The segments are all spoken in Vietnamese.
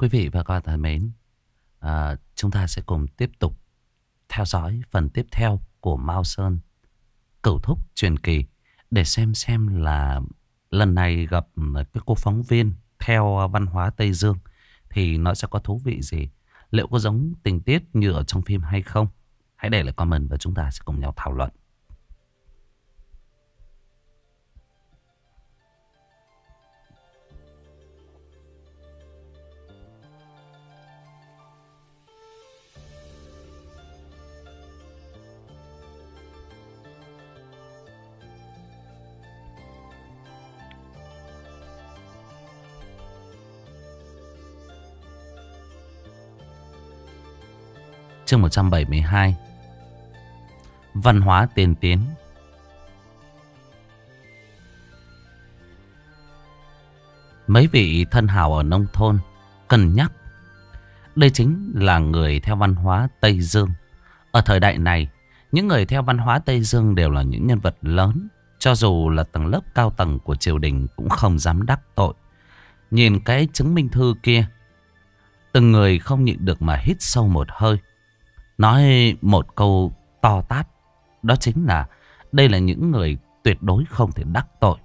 Quý vị và các bạn thân mến, chúng ta sẽ cùng tiếp tục theo dõi phần tiếp theo của Mao Sơn Cửu Thúc truyền kỳ để xem là lần này gặp cái cô phóng viên theo văn hóa Tây Dương thì nó sẽ có thú vị gì, liệu có giống tình tiết như ở trong phim hay không. Hãy để lại comment và chúng ta sẽ cùng nhau thảo luận. Chương 172 Văn hóa tiên tiến. Mấy vị thân hào ở nông thôn cân nhắc, đây chính là người theo văn hóa Tây Dương. Ở thời đại này, những người theo văn hóa Tây Dương đều là những nhân vật lớn. Cho dù là tầng lớp cao tầng của triều đình cũng không dám đắc tội. Nhìn cái chứng minh thư kia, từng người không nhịn được mà hít sâu một hơi, nói một câu to tát. Đó chính là đây là những người tuyệt đối không thể đắc tội.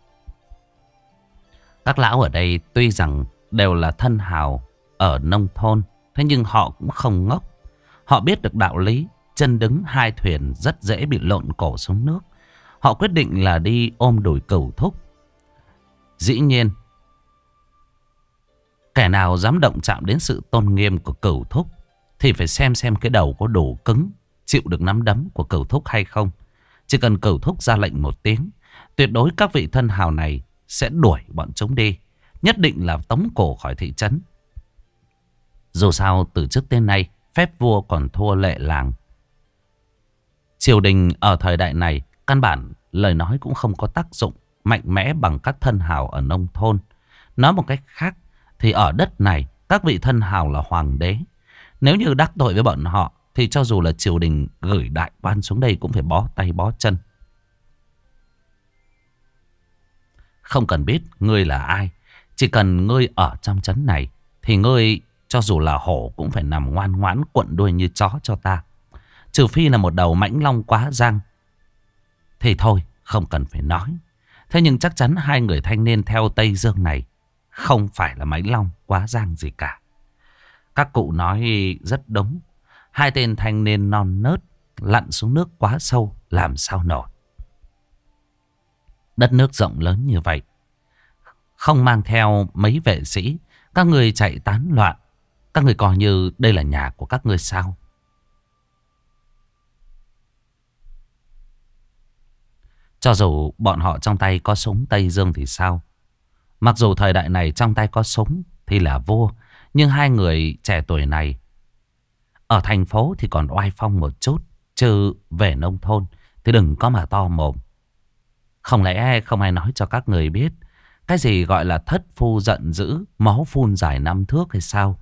Các lão ở đây tuy rằng đều là thân hào ở nông thôn, thế nhưng họ cũng không ngốc. Họ biết được đạo lý chân đứng hai thuyền rất dễ bị lộn cổ xuống nước. Họ quyết định là đi ôm đùi Cửu Thúc. Dĩ nhiên, kẻ nào dám động chạm đến sự tôn nghiêm của Cửu Thúc thì phải xem cái đầu có đủ cứng, chịu được nắm đấm của Cửu Thúc hay không. Chỉ cần Cửu Thúc ra lệnh một tiếng, tuyệt đối các vị thân hào này sẽ đuổi bọn chúng đi, nhất định là tống cổ khỏi thị trấn. Dù sao từ trước tới nay phép vua còn thua lệ làng. Triều đình ở thời đại này căn bản lời nói cũng không có tác dụng mạnh mẽ bằng các thân hào ở nông thôn. Nói một cách khác thì ở đất này các vị thân hào là hoàng đế. Nếu như đắc tội với bọn họ thì cho dù là triều đình gửi đại quan xuống đây cũng phải bó tay bó chân. Không cần biết ngươi là ai, chỉ cần ngươi ở trong trấn này thì ngươi cho dù là hổ cũng phải nằm ngoan ngoãn cuộn đuôi như chó cho ta. Trừ phi là một đầu mãnh long quá giang thì thôi không cần phải nói. Thế nhưng chắc chắn hai người thanh niên theo Tây Dương này không phải là mãnh long quá giang gì cả. Các cụ nói rất đúng. Hai tên thanh niên non nớt lặn xuống nước quá sâu làm sao nổi. Đất nước rộng lớn như vậy, không mang theo mấy vệ sĩ, các người chạy tán loạn. Các người coi như đây là nhà của các người sao? Cho dù bọn họ trong tay có súng Tây Dương thì sao? Mặc dù thời đại này trong tay có súng thì là vua, nhưng hai người trẻ tuổi này ở thành phố thì còn oai phong một chút, chứ về nông thôn thì đừng có mà to mồm. Không lẽ không ai nói cho các người biết cái gì gọi là thất phu giận dữ, máu phun dài 5 thước hay sao?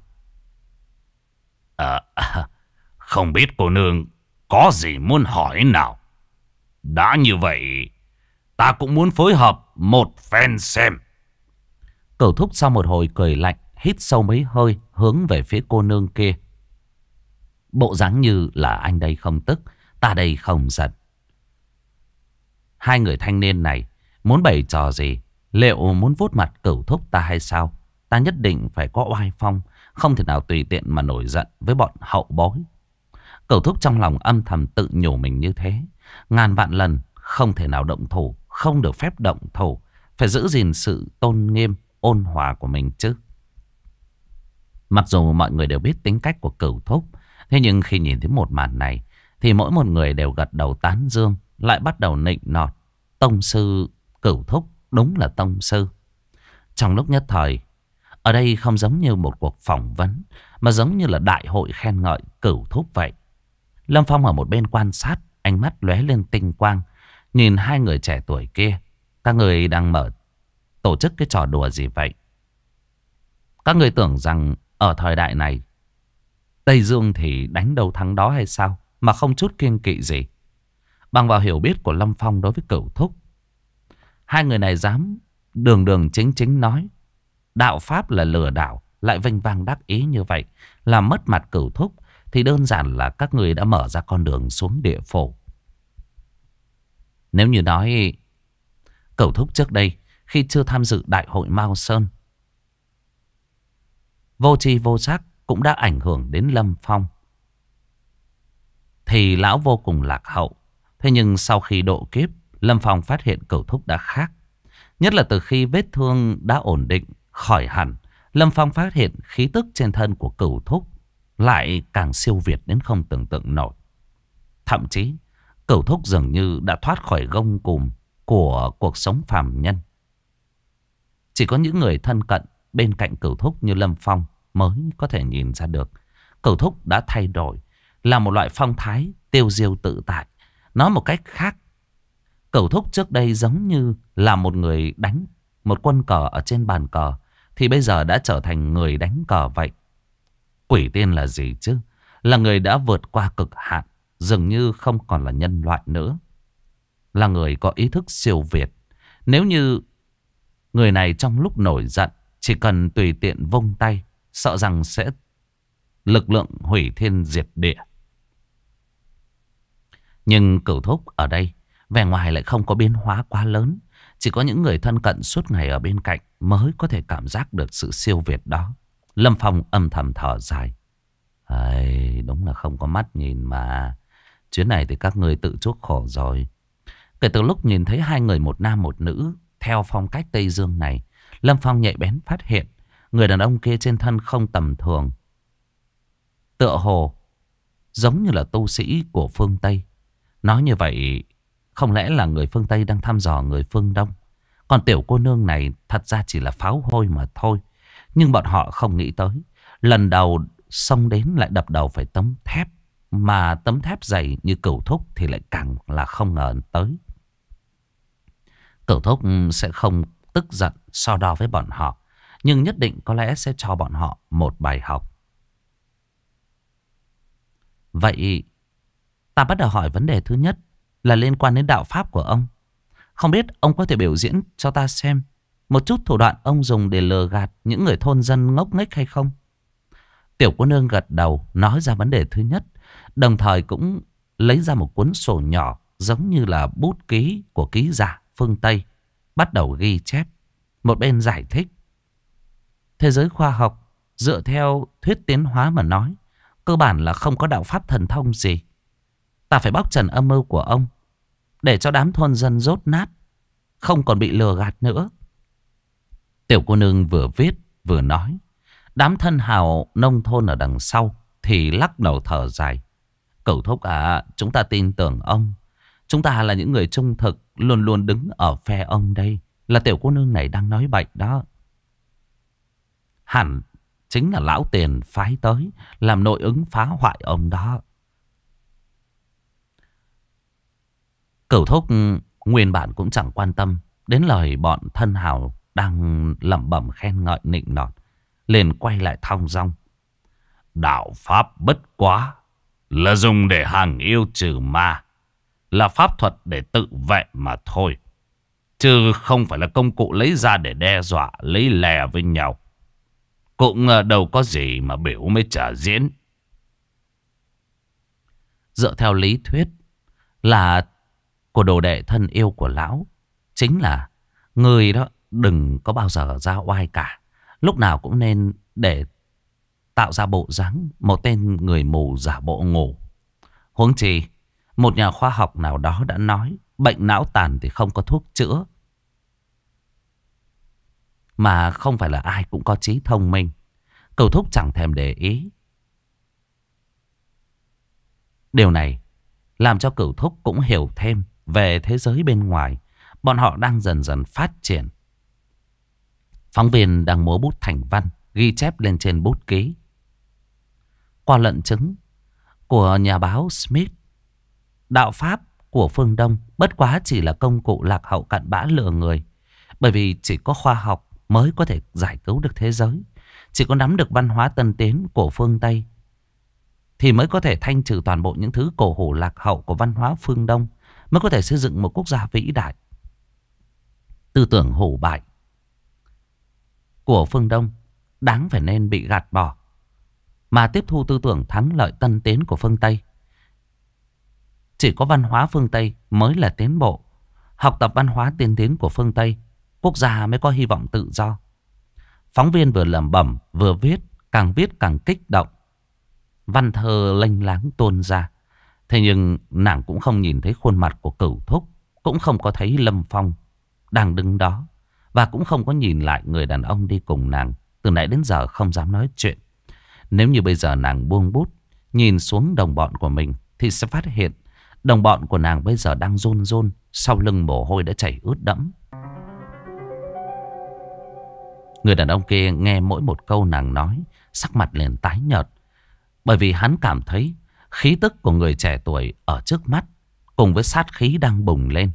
Không biết cô nương có gì muốn hỏi nào? Đã như vậy, ta cũng muốn phối hợp một phen xem. Cửu Thúc sau một hồi cười lạnh, hít sâu mấy hơi hướng về phía cô nương kia. Bộ dáng như là anh đây không tức, ta đây không giận. Hai người thanh niên này muốn bày trò gì? Liệu muốn vuốt mặt Cửu Thúc ta hay sao? Ta nhất định phải có oai phong, không thể nào tùy tiện mà nổi giận với bọn hậu bối. Cửu Thúc trong lòng âm thầm tự nhủ mình như thế. Ngàn vạn lần không thể nào động thủ, không được phép động thủ. Phải giữ gìn sự tôn nghiêm, ôn hòa của mình chứ. Mặc dù mọi người đều biết tính cách của Cửu Thúc, thế nhưng khi nhìn thấy một màn này thì mỗi một người đều gật đầu tán dương, lại bắt đầu nịnh nọt. Tông sư Cửu Thúc đúng là tông sư. Trong lúc nhất thời, ở đây không giống như một cuộc phỏng vấn, mà giống như là đại hội khen ngợi Cửu Thúc vậy. Lâm Phong ở một bên quan sát, ánh mắt lóe lên tinh quang, nhìn hai người trẻ tuổi kia. Các người đang tổ chức cái trò đùa gì vậy? Các người tưởng rằng ở thời đại này Tây Dương thì đánh đâu thắng đó hay sao, mà không chút kiêng kỵ gì? Bằng vào hiểu biết của Lâm Phong đối với Cửu Thúc, hai người này dám đường đường chính chính nói đạo pháp là lừa đảo, lại vênh vang đắc ý như vậy, làm mất mặt Cửu Thúc, thì đơn giản là các người đã mở ra con đường xuống địa phủ. Nếu như nói Cửu Thúc trước đây khi chưa tham dự đại hội Mao Sơn, vô tri vô giác cũng đã ảnh hưởng đến Lâm Phong, thì lão vô cùng lạc hậu. Thế nhưng sau khi độ kiếp, Lâm Phong phát hiện Cửu Thúc đã khác. Nhất là từ khi vết thương đã ổn định, khỏi hẳn, Lâm Phong phát hiện khí tức trên thân của Cửu Thúc lại càng siêu việt đến không tưởng tượng nổi. Thậm chí, Cửu Thúc dường như đã thoát khỏi gông cùm của cuộc sống phàm nhân. Chỉ có những người thân cận bên cạnh Cửu Thúc như Lâm Phong mới có thể nhìn ra được. Cửu Thúc đã thay đổi, là một loại phong thái tiêu diêu tự tại. Nói một cách khác, Cửu Thúc trước đây giống như là một người đánh một quân cờ ở trên bàn cờ, thì bây giờ đã trở thành người đánh cờ vậy. Quỷ tiên là gì chứ? Là người đã vượt qua cực hạn, dường như không còn là nhân loại nữa. Là người có ý thức siêu việt. Nếu như người này trong lúc nổi giận chỉ cần tùy tiện vung tay, sợ rằng sẽ lực lượng hủy thiên diệt địa. Nhưng Cửu Thúc ở đây, vẻ ngoài lại không có biến hóa quá lớn. Chỉ có những người thân cận suốt ngày ở bên cạnh mới có thể cảm giác được sự siêu việt đó. Lâm Phong âm thầm thở dài. Đúng là không có mắt nhìn mà. Chuyến này thì các người tự chuốc khổ rồi. Kể từ lúc nhìn thấy hai người một nam một nữ theo phong cách Tây Dương này, Lâm Phong nhạy bén phát hiện người đàn ông kia trên thân không tầm thường. Tựa hồ giống như là tu sĩ của phương Tây. Nói như vậy, không lẽ là người phương Tây đang thăm dò người phương Đông? Còn tiểu cô nương này thật ra chỉ là pháo hôi mà thôi. Nhưng bọn họ không nghĩ tới, lần đầu xông đến lại đập đầu phải tấm thép. Mà tấm thép dày như Cửu Thúc thì lại càng là không ngờ tới. Cửu Thúc sẽ không tức giận so đo với bọn họ, nhưng nhất định có lẽ sẽ cho bọn họ một bài học. Vậy ta bắt đầu hỏi vấn đề thứ nhất là liên quan đến đạo pháp của ông. Không biết ông có thể biểu diễn cho ta xem một chút thủ đoạn ông dùng để lừa gạt những người thôn dân ngốc nghếch hay không? Tiểu cô nương gật đầu nói ra vấn đề thứ nhất, đồng thời cũng lấy ra một cuốn sổ nhỏ giống như là bút ký của ký giả phương Tây, bắt đầu ghi chép. Một bên giải thích. Thế giới khoa học dựa theo thuyết tiến hóa mà nói, cơ bản là không có đạo pháp thần thông gì. Ta phải bóc trần âm mưu của ông, để cho đám thôn dân dốt nát, không còn bị lừa gạt nữa. Tiểu cô nương vừa viết vừa nói. Đám thân hào nông thôn ở đằng sau thì lắc đầu thở dài. Cửu Thúc à, chúng ta tin tưởng ông. Chúng ta là những người trung thực, luôn luôn đứng ở phe ông đây. Là tiểu cô nương này đang nói bậy đó. Hẳn chính là lão tiền phái tới làm nội ứng phá hoại ông đó. Cửu Thúc nguyên bản cũng chẳng quan tâm đến lời bọn thân hào đang lẩm bẩm khen ngợi nịnh nọt, liền quay lại thong dong. Đạo pháp bất quá là dùng để hàng yêu trừ ma, là pháp thuật để tự vệ mà thôi, chứ không phải là công cụ lấy ra để đe dọa lấy lè với nhau. Cũng đâu có gì mà biểu mới trả diễn. Dựa theo lý thuyết là của đồ đệ thân yêu của lão, chính là người đó đừng có bao giờ ra oai cả. Lúc nào cũng nên để tạo ra bộ dáng một tên người mù giả bộ ngủ. Huống chi một nhà khoa học nào đó đã nói bệnh não tàn thì không có thuốc chữa, mà không phải là ai cũng có trí thông minh. Cửu Thúc chẳng thèm để ý. Điều này làm cho Cửu Thúc cũng hiểu thêm về thế giới bên ngoài. Bọn họ đang dần dần phát triển. Phóng viên đang múa bút thành văn, ghi chép lên trên bút ký. Qua lận chứng của nhà báo Smith, đạo pháp của phương Đông bất quá chỉ là công cụ lạc hậu cặn bã lừa người. Bởi vì chỉ có khoa học mới có thể giải cứu được thế giới. Chỉ có nắm được văn hóa tân tiến của phương Tây thì mới có thể thanh trừ toàn bộ những thứ cổ hủ lạc hậu của văn hóa phương Đông, mới có thể xây dựng một quốc gia vĩ đại. Tư tưởng hủ bại của phương Đông đáng phải nên bị gạt bỏ, mà tiếp thu tư tưởng thắng lợi tân tiến của phương Tây. Chỉ có văn hóa phương Tây mới là tiến bộ. Học tập văn hóa tiên tiến của phương Tây, quốc gia mới có hy vọng tự do. Phóng viên vừa lẩm bẩm vừa viết càng kích động. Văn thơ lênh láng tuôn ra. Thế nhưng nàng cũng không nhìn thấy khuôn mặt của Cửu Thúc, cũng không có thấy Lâm Phong đang đứng đó, và cũng không có nhìn lại người đàn ông đi cùng nàng từ nãy đến giờ không dám nói chuyện. Nếu như bây giờ nàng buông bút nhìn xuống đồng bọn của mình thì sẽ phát hiện đồng bọn của nàng bây giờ đang run run, sau lưng mồ hôi đã chảy ướt đẫm. Người đàn ông kia nghe mỗi một câu nàng nói, sắc mặt liền tái nhợt, bởi vì hắn cảm thấy khí tức của người trẻ tuổi ở trước mắt cùng với sát khí đang bùng lên.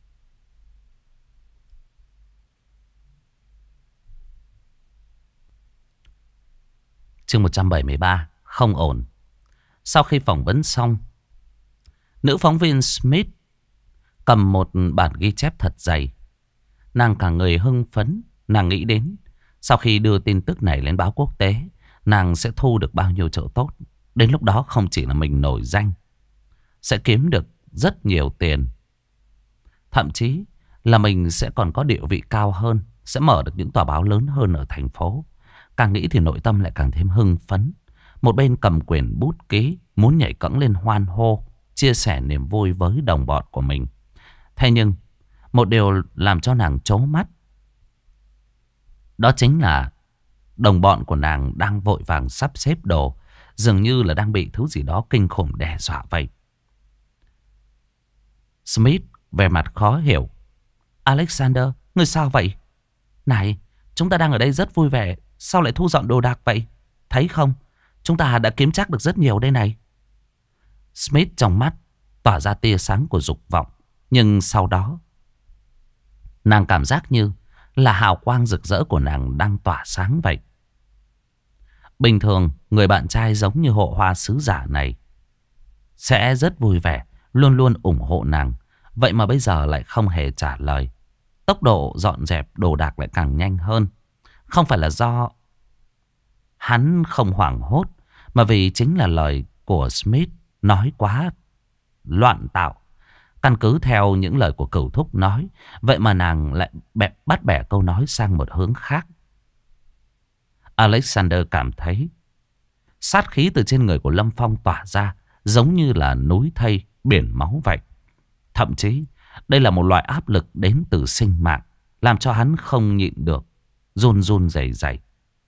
Chương 173, không ổn. Sau khi phỏng vấn xong, nữ phóng viên Smith cầm một bản ghi chép thật dày. Nàng cả người hưng phấn. Nàng nghĩ đến sau khi đưa tin tức này lên báo quốc tế, nàng sẽ thu được bao nhiêu chỗ tốt. Đến lúc đó không chỉ là mình nổi danh, sẽ kiếm được rất nhiều tiền, thậm chí là mình sẽ còn có địa vị cao hơn, sẽ mở được những tòa báo lớn hơn ở thành phố. Càng nghĩ thì nội tâm lại càng thêm hưng phấn. Một bên cầm quyển bút ký, muốn nhảy cẫng lên hoan hô, chia sẻ niềm vui với đồng bọn của mình. Thế nhưng một điều làm cho nàng trố mắt, đó chính là đồng bọn của nàng đang vội vàng sắp xếp đồ, dường như là đang bị thứ gì đó kinh khủng đe dọa vậy. Smith vẻ mặt khó hiểu. Alexander, ngươi sao vậy? Này, chúng ta đang ở đây rất vui vẻ, sao lại thu dọn đồ đạc vậy? Thấy không, chúng ta đã kiếm chắc được rất nhiều đây này. Smith trong mắt tỏa ra tia sáng của dục vọng, nhưng sau đó nàng cảm giác như là hào quang rực rỡ của nàng đang tỏa sáng vậy. Bình thường người bạn trai giống như hộ hoa sứ giả này sẽ rất vui vẻ, luôn luôn ủng hộ nàng. Vậy mà bây giờ lại không hề trả lời. Tốc độ dọn dẹp đồ đạc lại càng nhanh hơn. Không phải là do hắn không hoảng hốt, mà vì chính là lời của Smith nói quá loạn tạo. Căn cứ theo những lời của Cửu Thúc nói, vậy mà nàng lại bắt bẻ câu nói sang một hướng khác. Alexander cảm thấy sát khí từ trên người của Lâm Phong tỏa ra giống như là núi thây biển máu vậy. Thậm chí đây là một loại áp lực đến từ sinh mạng, làm cho hắn không nhịn được, run run rẩy rẩy.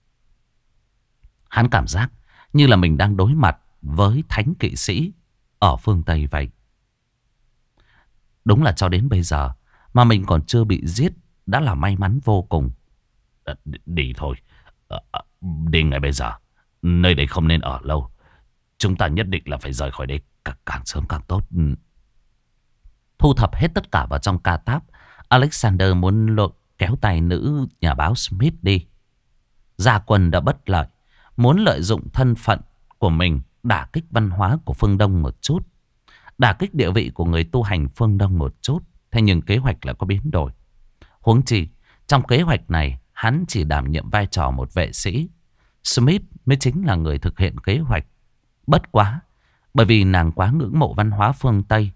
Hắn cảm giác như là mình đang đối mặt với thánh kỵ sĩ ở phương Tây vậy. Đúng là cho đến bây giờ mà mình còn chưa bị giết đã là may mắn vô cùng. Đi thôi. Đi ngay bây giờ. Nơi đây không nên ở lâu. Chúng ta nhất định là phải rời khỏi đây càng sớm càng tốt. Thu thập hết tất cả vào trong ca táp, Alexander muốn kéo tay nữ nhà báo Smith đi. Gia Quân đã bất lợi, muốn lợi dụng thân phận của mình đả kích văn hóa của phương Đông một chút, đả kích địa vị của người tu hành phương Đông một chút. Thế nhưng kế hoạch lại có biến đổi. Huống chi trong kế hoạch này hắn chỉ đảm nhiệm vai trò một vệ sĩ, Smith mới chính là người thực hiện kế hoạch. Bất quá bởi vì nàng quá ngưỡng mộ văn hóa phương Tây,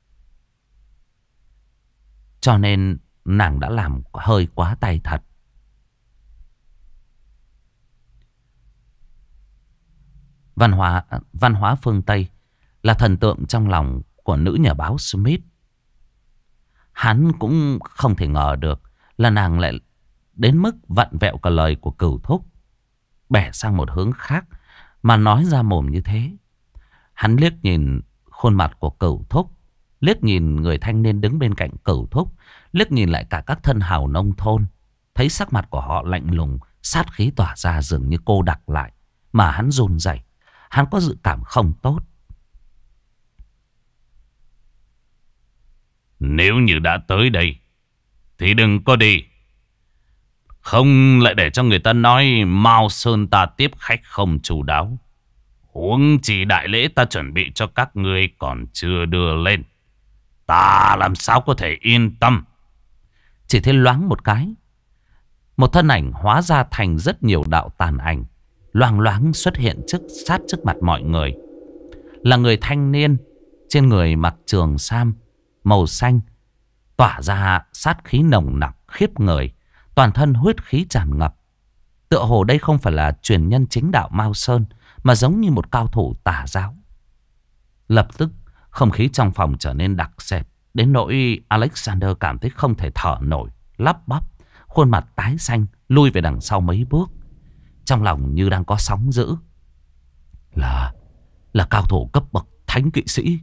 cho nên nàng đã làm hơi quá tay thật. Văn hóa phương Tây là thần tượng trong lòng của nữ nhà báo Smith. Hắn cũng không thể ngờ được là nàng lại đến mức vặn vẹo cả lời của Cửu Thúc, bẻ sang một hướng khác mà nói ra mồm như thế. Hắn liếc nhìn khuôn mặt của Cửu Thúc, liếc nhìn người thanh niên đứng bên cạnh Cửu Thúc, liếc nhìn lại cả các thân hào nông thôn. Thấy sắc mặt của họ lạnh lùng, sát khí tỏa ra dường như cô đặc lại, mà hắn run rẩy. Hắn có dự cảm không tốt. Nếu như đã tới đây thì đừng có đi. Không lại để cho người ta nói Mao Sơn ta tiếp khách không chu đáo. Huống chỉ đại lễ ta chuẩn bị cho các ngươi còn chưa đưa lên, ta làm sao có thể yên tâm. Chỉ thấy loáng một cái, Một thân ảnh hóa ra thành rất nhiều đạo tàn ảnh, loang loáng xuất hiện sát trước mặt mọi người. Là người thanh niên, trên người mặc trường sam màu xanh, tỏa ra sát khí nồng nặc khiếp người, toàn thân huyết khí tràn ngập. Tựa hồ đây không phải là truyền nhân chính đạo Mao Sơn, mà giống như một cao thủ tà giáo. Lập tức không khí trong phòng trở nên đặc sệt, đến nỗi Alexander cảm thấy không thể thở nổi, lắp bắp, khuôn mặt tái xanh, lui về đằng sau mấy bước. Trong lòng như đang có sóng dữ. Là cao thủ cấp bậc thánh kỵ sĩ.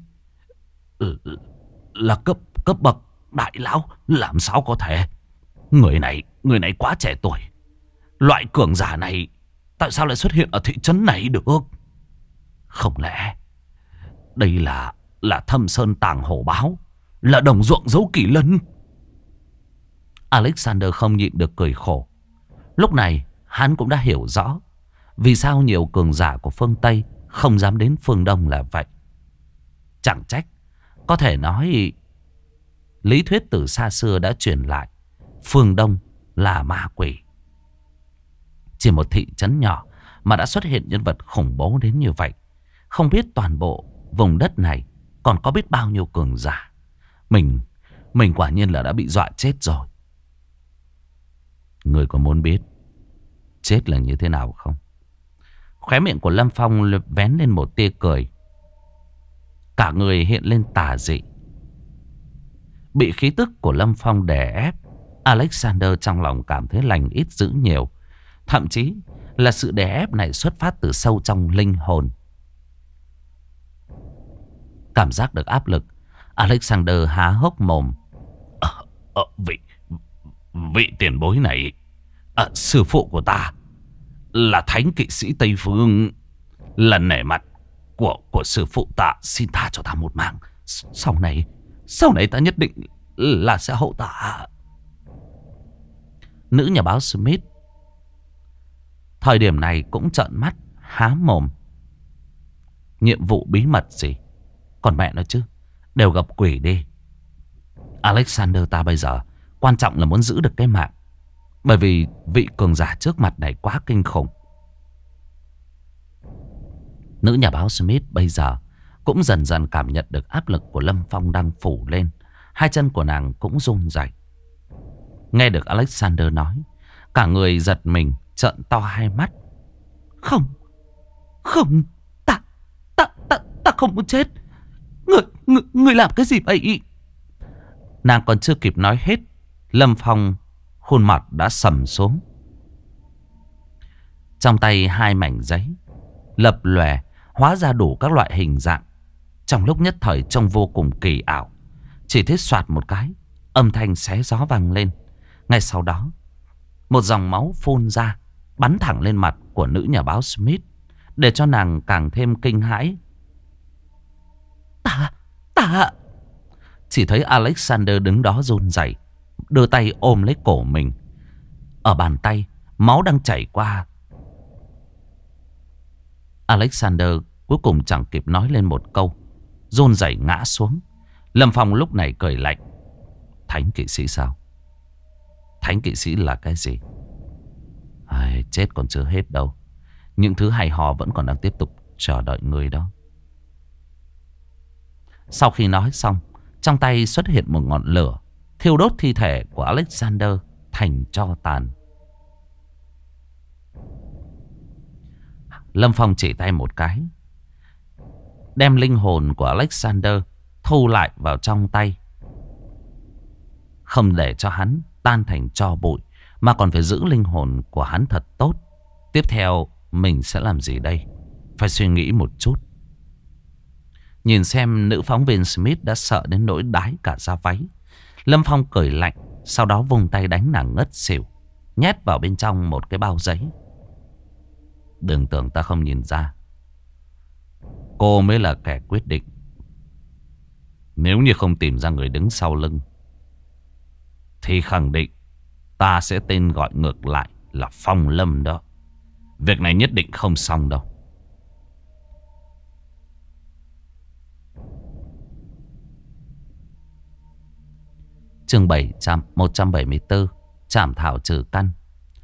Là cấp bậc đại lão, làm sao có thể? Người này quá trẻ tuổi. Loại cường giả này tại sao lại xuất hiện ở thị trấn này được? Không lẽ đây là Thâm Sơn Tàng Hổ Báo, là đồng ruộng giấu kỳ lân? Alexander không nhịn được cười khổ. Lúc này hắn cũng đã hiểu rõ vì sao nhiều cường giả của phương Tây không dám đến phương Đông là vậy. Chẳng trách, có thể nói lý thuyết từ xa xưa đã truyền lại, phương Đông là ma quỷ. Chỉ một thị trấn nhỏ mà đã xuất hiện nhân vật khủng bố đến như vậy. Không biết toàn bộ vùng đất này còn có biết bao nhiêu cường giả. Mình quả nhiên là đã bị dọa chết rồi. Người có muốn biết chết là như thế nào không? Khóe miệng của Lâm Phong vén lên một tia cười. Cả người hiện lên tà dị. Bị khí tức của Lâm Phong đè ép, Alexander trong lòng cảm thấy lành ít dữ nhiều. Thậm chí là sự đè ép này xuất phát từ sâu trong linh hồn. Cảm giác được áp lực, Alexander há hốc mồm. Vị tiền bối này, sư phụ của ta là thánh kỵ sĩ Tây Phương. Lần nể mặt của sư phụ ta, xin tha cho ta một mạng. Sau này ta nhất định là sẽ hậu tạ. Nữ nhà báo Smith thời điểm này cũng trợn mắt há mồm. Nhiệm vụ bí mật gì? Còn mẹ nó chứ, đều gặp quỷ đi. Alexander ta bây giờ quan trọng là muốn giữ được cái mạng, bởi vì vị cường giả trước mặt này quá kinh khủng. Nữ nhà báo Smith bây giờ cũng dần dần cảm nhận được áp lực của Lâm Phong đang phủ lên. Hai chân của nàng cũng run rẩy. Nghe được Alexander nói, cả người giật mình, trợn to hai mắt. Không, ta không muốn chết. Người làm cái gì vậy? Nàng còn chưa kịp nói hết, Lâm Phong khuôn mặt đã sầm xuống. Trong tay hai mảnh giấy lập lòe hóa ra đủ các loại hình dạng. Trong lúc nhất thời trông vô cùng kỳ ảo. Chỉ thấy soạt một cái, âm thanh xé gió vang lên. Ngay sau đó, một dòng máu phun ra, bắn thẳng lên mặt của nữ nhà báo Smith, để cho nàng càng thêm kinh hãi. Ta Chỉ thấy Alexander đứng đó run rẩy, đưa tay ôm lấy cổ mình. Ở bàn tay, máu đang chảy qua. Alexander cuối cùng chẳng kịp nói lên một câu, run rẩy ngã xuống. Lâm Phong lúc này cười lạnh. Thánh kỵ sĩ sao? Thánh kỵ sĩ là cái gì? Chết còn chưa hết đâu. Những thứ hay ho vẫn còn đang tiếp tục chờ đợi người đó. Sau khi nói xong, trong tay xuất hiện một ngọn lửa, thiêu đốt thi thể của Alexander thành tro tàn. Lâm Phong chỉ tay một cái, đem linh hồn của Alexander thu lại vào trong tay. Không để cho hắn tan thành tro bụi, mà còn phải giữ linh hồn của hắn thật tốt. Tiếp theo mình sẽ làm gì đây? Phải suy nghĩ một chút. Nhìn xem nữ phóng viên Smith đã sợ đến nỗi đái cả da váy, Lâm Phong cười lạnh, sau đó vung tay đánh nàng ngất xỉu, nhét vào bên trong một cái bao giấy. Đừng tưởng ta không nhìn ra, cô mới là kẻ quyết định. Nếu như không tìm ra người đứng sau lưng, thì khẳng định ta sẽ tên gọi ngược lại là Phong Lâm đó. Việc này nhất định không xong đâu. Chương 174, Trảm thảo trừ căn.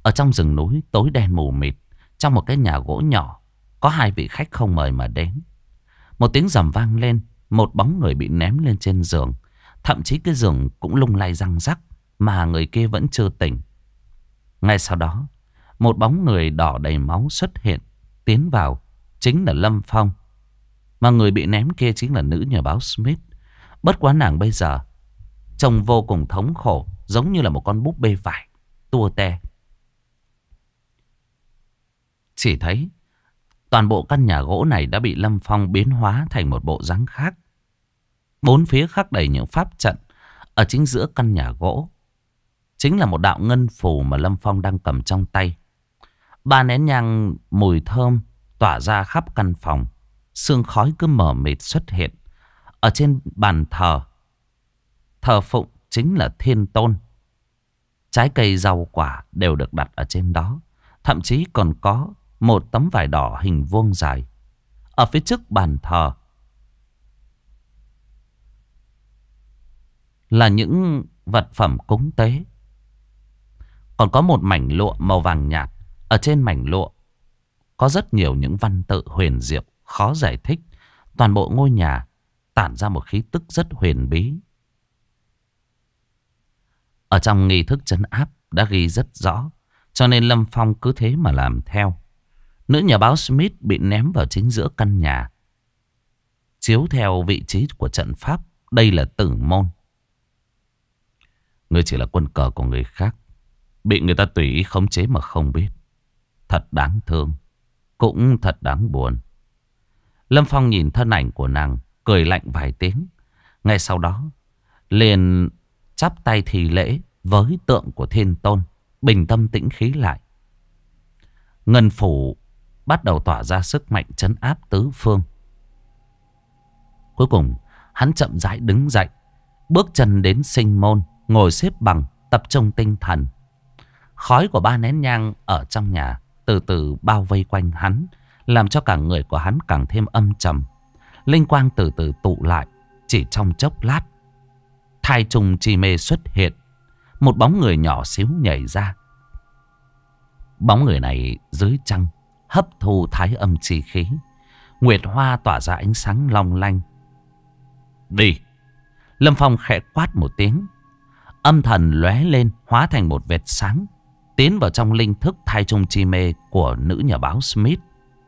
Ở trong rừng núi tối đen mù mịt, trong một cái nhà gỗ nhỏ, có hai vị khách không mời mà đến. Một tiếng rầm vang lên, một bóng người bị ném lên trên giường. Thậm chí cái giường cũng lung lay răng rắc, mà người kia vẫn chưa tỉnh. Ngay sau đó, một bóng người đỏ đầy máu xuất hiện, tiến vào, chính là Lâm Phong. Mà người bị ném kia chính là nữ nhà báo Smith. Bất quá nàng bây giờ trông vô cùng thống khổ, giống như là một con búp bê vải tua te. Chỉ thấy toàn bộ căn nhà gỗ này đã bị Lâm Phong biến hóa thành một bộ dáng khác. Bốn phía khắc đầy những pháp trận. Ở chính giữa căn nhà gỗ chính là một đạo ngân phù mà Lâm Phong đang cầm trong tay. 3 nén nhang mùi thơm tỏa ra khắp căn phòng. Sương khói cứ mờ mịt xuất hiện. Ở trên bàn thờ, thờ phụng chính là Thiên Tôn. Trái cây rau quả đều được đặt ở trên đó. Thậm chí còn có một tấm vải đỏ hình vuông dài. Ở phía trước bàn thờ là những vật phẩm cúng tế. Còn có một mảnh lụa màu vàng nhạt. Ở trên mảnh lụa có rất nhiều những văn tự huyền diệu khó giải thích. Toàn bộ ngôi nhà tản ra một khí tức rất huyền bí. Ở trong nghi thức trấn áp đã ghi rất rõ, cho nên Lâm Phong cứ thế mà làm theo. Nữ nhà báo Smith bị ném vào chính giữa căn nhà. Chiếu theo vị trí của trận pháp, đây là tử môn. Ngươi chỉ là quân cờ của người khác, bị người ta tùy ý khống chế mà không biết. Thật đáng thương, cũng thật đáng buồn. Lâm Phong nhìn thân ảnh của nàng, cười lạnh vài tiếng. Ngay sau đó liền chắp tay thì lễ với tượng của Thiên Tôn, bình tâm tĩnh khí lại. Ngân phủ bắt đầu tỏa ra sức mạnh trấn áp tứ phương. Cuối cùng hắn chậm rãi đứng dậy, bước chân đến sinh môn, ngồi xếp bằng, tập trung tinh thần. Khói của 3 nén nhang ở trong nhà từ từ bao vây quanh hắn, làm cho cả người của hắn càng thêm âm trầm. Linh quang từ từ tụ lại. Chỉ trong chốc lát, thai trùng chi mê xuất hiện. Một bóng người nhỏ xíu nhảy ra. Bóng người này dưới trăng hấp thu thái âm chi khí. Nguyệt hoa tỏa ra ánh sáng long lanh. Đi! Lâm Phong khẽ quát một tiếng. Âm thần lóe lên, hóa thành một vệt sáng, tiến vào trong linh thức thai trùng chi mê của nữ nhà báo Smith.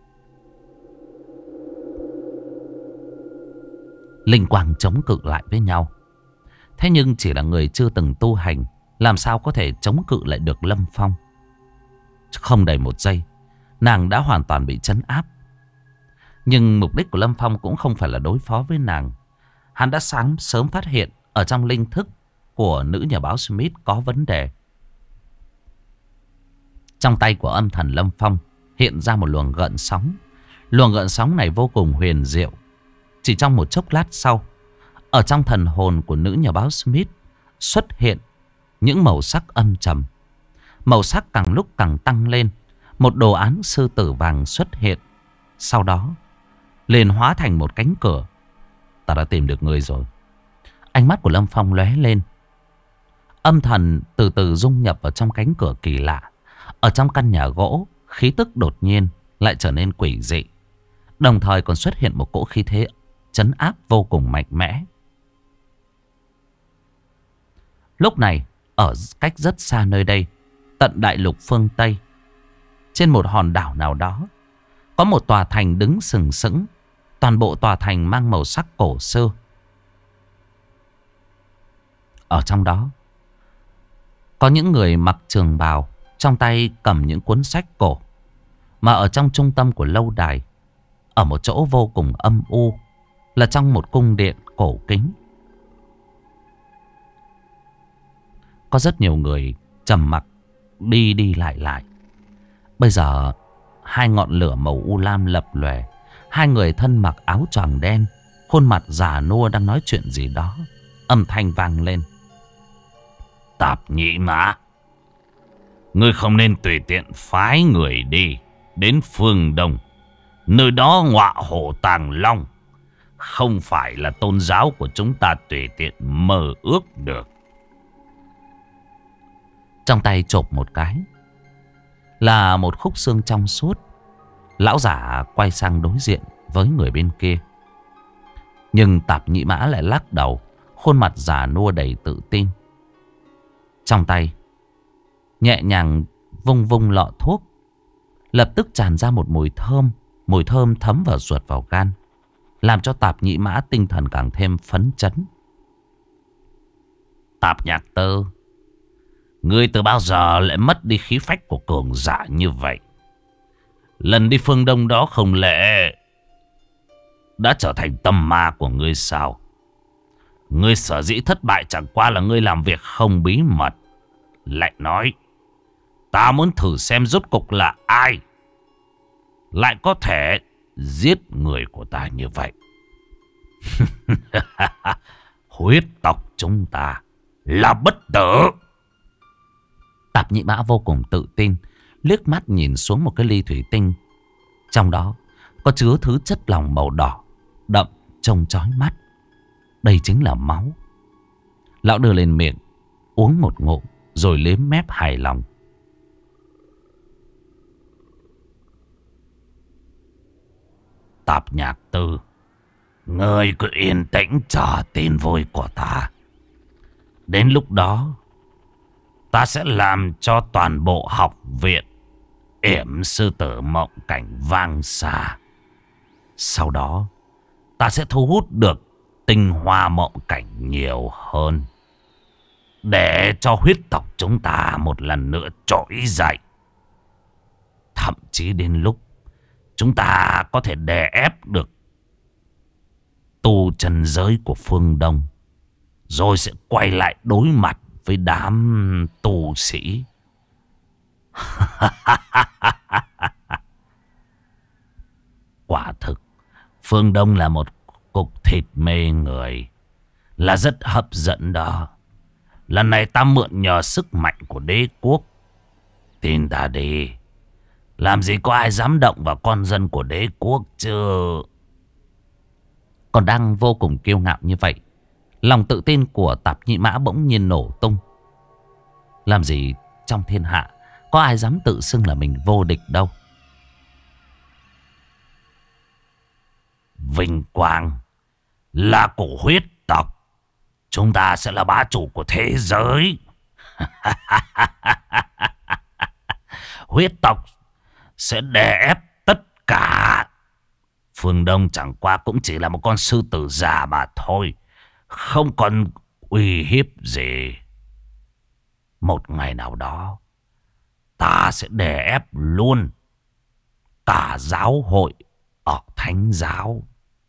Linh quang chống cự lại với nhau. Thế nhưng chỉ là người chưa từng tu hành, làm sao có thể chống cự lại được Lâm Phong. Không đầy một giây, nàng đã hoàn toàn bị trấn áp. Nhưng mục đích của Lâm Phong cũng không phải là đối phó với nàng. Hắn đã sớm phát hiện ở trong linh thức của nữ nhà báo Smith có vấn đề. Trong tay của âm thần Lâm Phong hiện ra một luồng gợn sóng. Luồng gợn sóng này vô cùng huyền diệu. Chỉ trong một chốc lát sau, ở trong thần hồn của nữ nhà báo Smith xuất hiện những màu sắc âm trầm. Màu sắc càng lúc càng tăng lên. Một đồ án sư tử vàng xuất hiện. Sau đó liền hóa thành một cánh cửa. Ta đã tìm được người rồi. Ánh mắt của Lâm Phong lóe lên. Âm thần từ từ dung nhập vào trong cánh cửa kỳ lạ. Ở trong căn nhà gỗ, khí tức đột nhiên lại trở nên quỷ dị. Đồng thời còn xuất hiện một cỗ khí thế trấn áp vô cùng mạnh mẽ. Lúc này, ở cách rất xa nơi đây, tận đại lục phương Tây, trên một hòn đảo nào đó, có một tòa thành đứng sừng sững. Toàn bộ tòa thành mang màu sắc cổ xưa. Ở trong đó có những người mặc trường bào, trong tay cầm những cuốn sách cổ. Mà ở trong trung tâm của lâu đài, ở một chỗ vô cùng âm u, là trong một cung điện cổ kính. Có rất nhiều người trầm mặc đi đi lại lại. Bây giờ hai ngọn lửa màu u lam lập lòe. Hai người thân mặc áo choàng đen, khuôn mặt già nua đang nói chuyện gì đó. Âm thanh vang lên. Tạp nhĩ mã, ngươi không nên tùy tiện phái người đi đến phương Đông. Nơi đó ngọa hổ tàng long, không phải là tôn giáo của chúng ta tùy tiện mơ ước được. Trong tay chộp một cái, là một khúc xương trong suốt. Lão giả quay sang đối diện với người bên kia. Nhưng Tạp Nhĩ Mã lại lắc đầu, khuôn mặt già nua đầy tự tin. Trong tay nhẹ nhàng vung vung lọ thuốc, lập tức tràn ra một mùi thơm. Mùi thơm thấm vào ruột vào gan, làm cho Tạp Nhĩ Mã tinh thần càng thêm phấn chấn. Tạp Nhạc Tơ, ngươi từ bao giờ lại mất đi khí phách của cường giả như vậy? Lần đi phương Đông đó không lẽ đã trở thành tâm ma của ngươi sao? Ngươi sở dĩ thất bại chẳng qua là ngươi làm việc không bí mật. Lại nói, ta muốn thử xem rốt cục là ai lại có thể giết người của ta như vậy. Huyết tộc chúng ta là bất tử. Tạp Nhĩ Mã vô cùng tự tin, liếc mắt nhìn xuống một cái ly thủy tinh. Trong đó có chứa thứ chất lỏng màu đỏ đậm trông chói mắt. Đây chính là máu. Lão đưa lên miệng uống một ngụm rồi liếm mép hài lòng. Tạp Nhạc Tư, ngươi cứ yên tĩnh chờ tin vui của ta. Đến lúc đó ta sẽ làm cho toàn bộ học viện Yểm Sư Tử Mộng Cảnh vang xa. Sau đó ta sẽ thu hút được tinh hoa mộng cảnh nhiều hơn, để cho huyết tộc chúng ta một lần nữa trỗi dậy. Thậm chí đến lúc chúng ta có thể đè ép được tu chân giới của phương Đông, rồi sẽ quay lại đối mặt với đám tu sĩ. Quả thực phương Đông là một cục thịt mê người, là rất hấp dẫn đó. Lần này ta mượn nhờ sức mạnh của đế quốc. Tin ta đi, làm gì có ai dám động vào con dân của đế quốc chứ. Còn đang vô cùng kiêu ngạo như vậy, lòng tự tin của Tạp Nhĩ Mã bỗng nhiên nổ tung. Làm gì trong thiên hạ có ai dám tự xưng là mình vô địch đâu. Vinh quang là của huyết tộc, chúng ta sẽ là bá chủ của thế giới. Huyết tộc sẽ đè ép tất cả. Phương Đông chẳng qua cũng chỉ là một con sư tử già mà thôi, không còn uy hiếp gì. Một ngày nào đó ta sẽ đè ép luôn cả giáo hội ở Thánh giáo.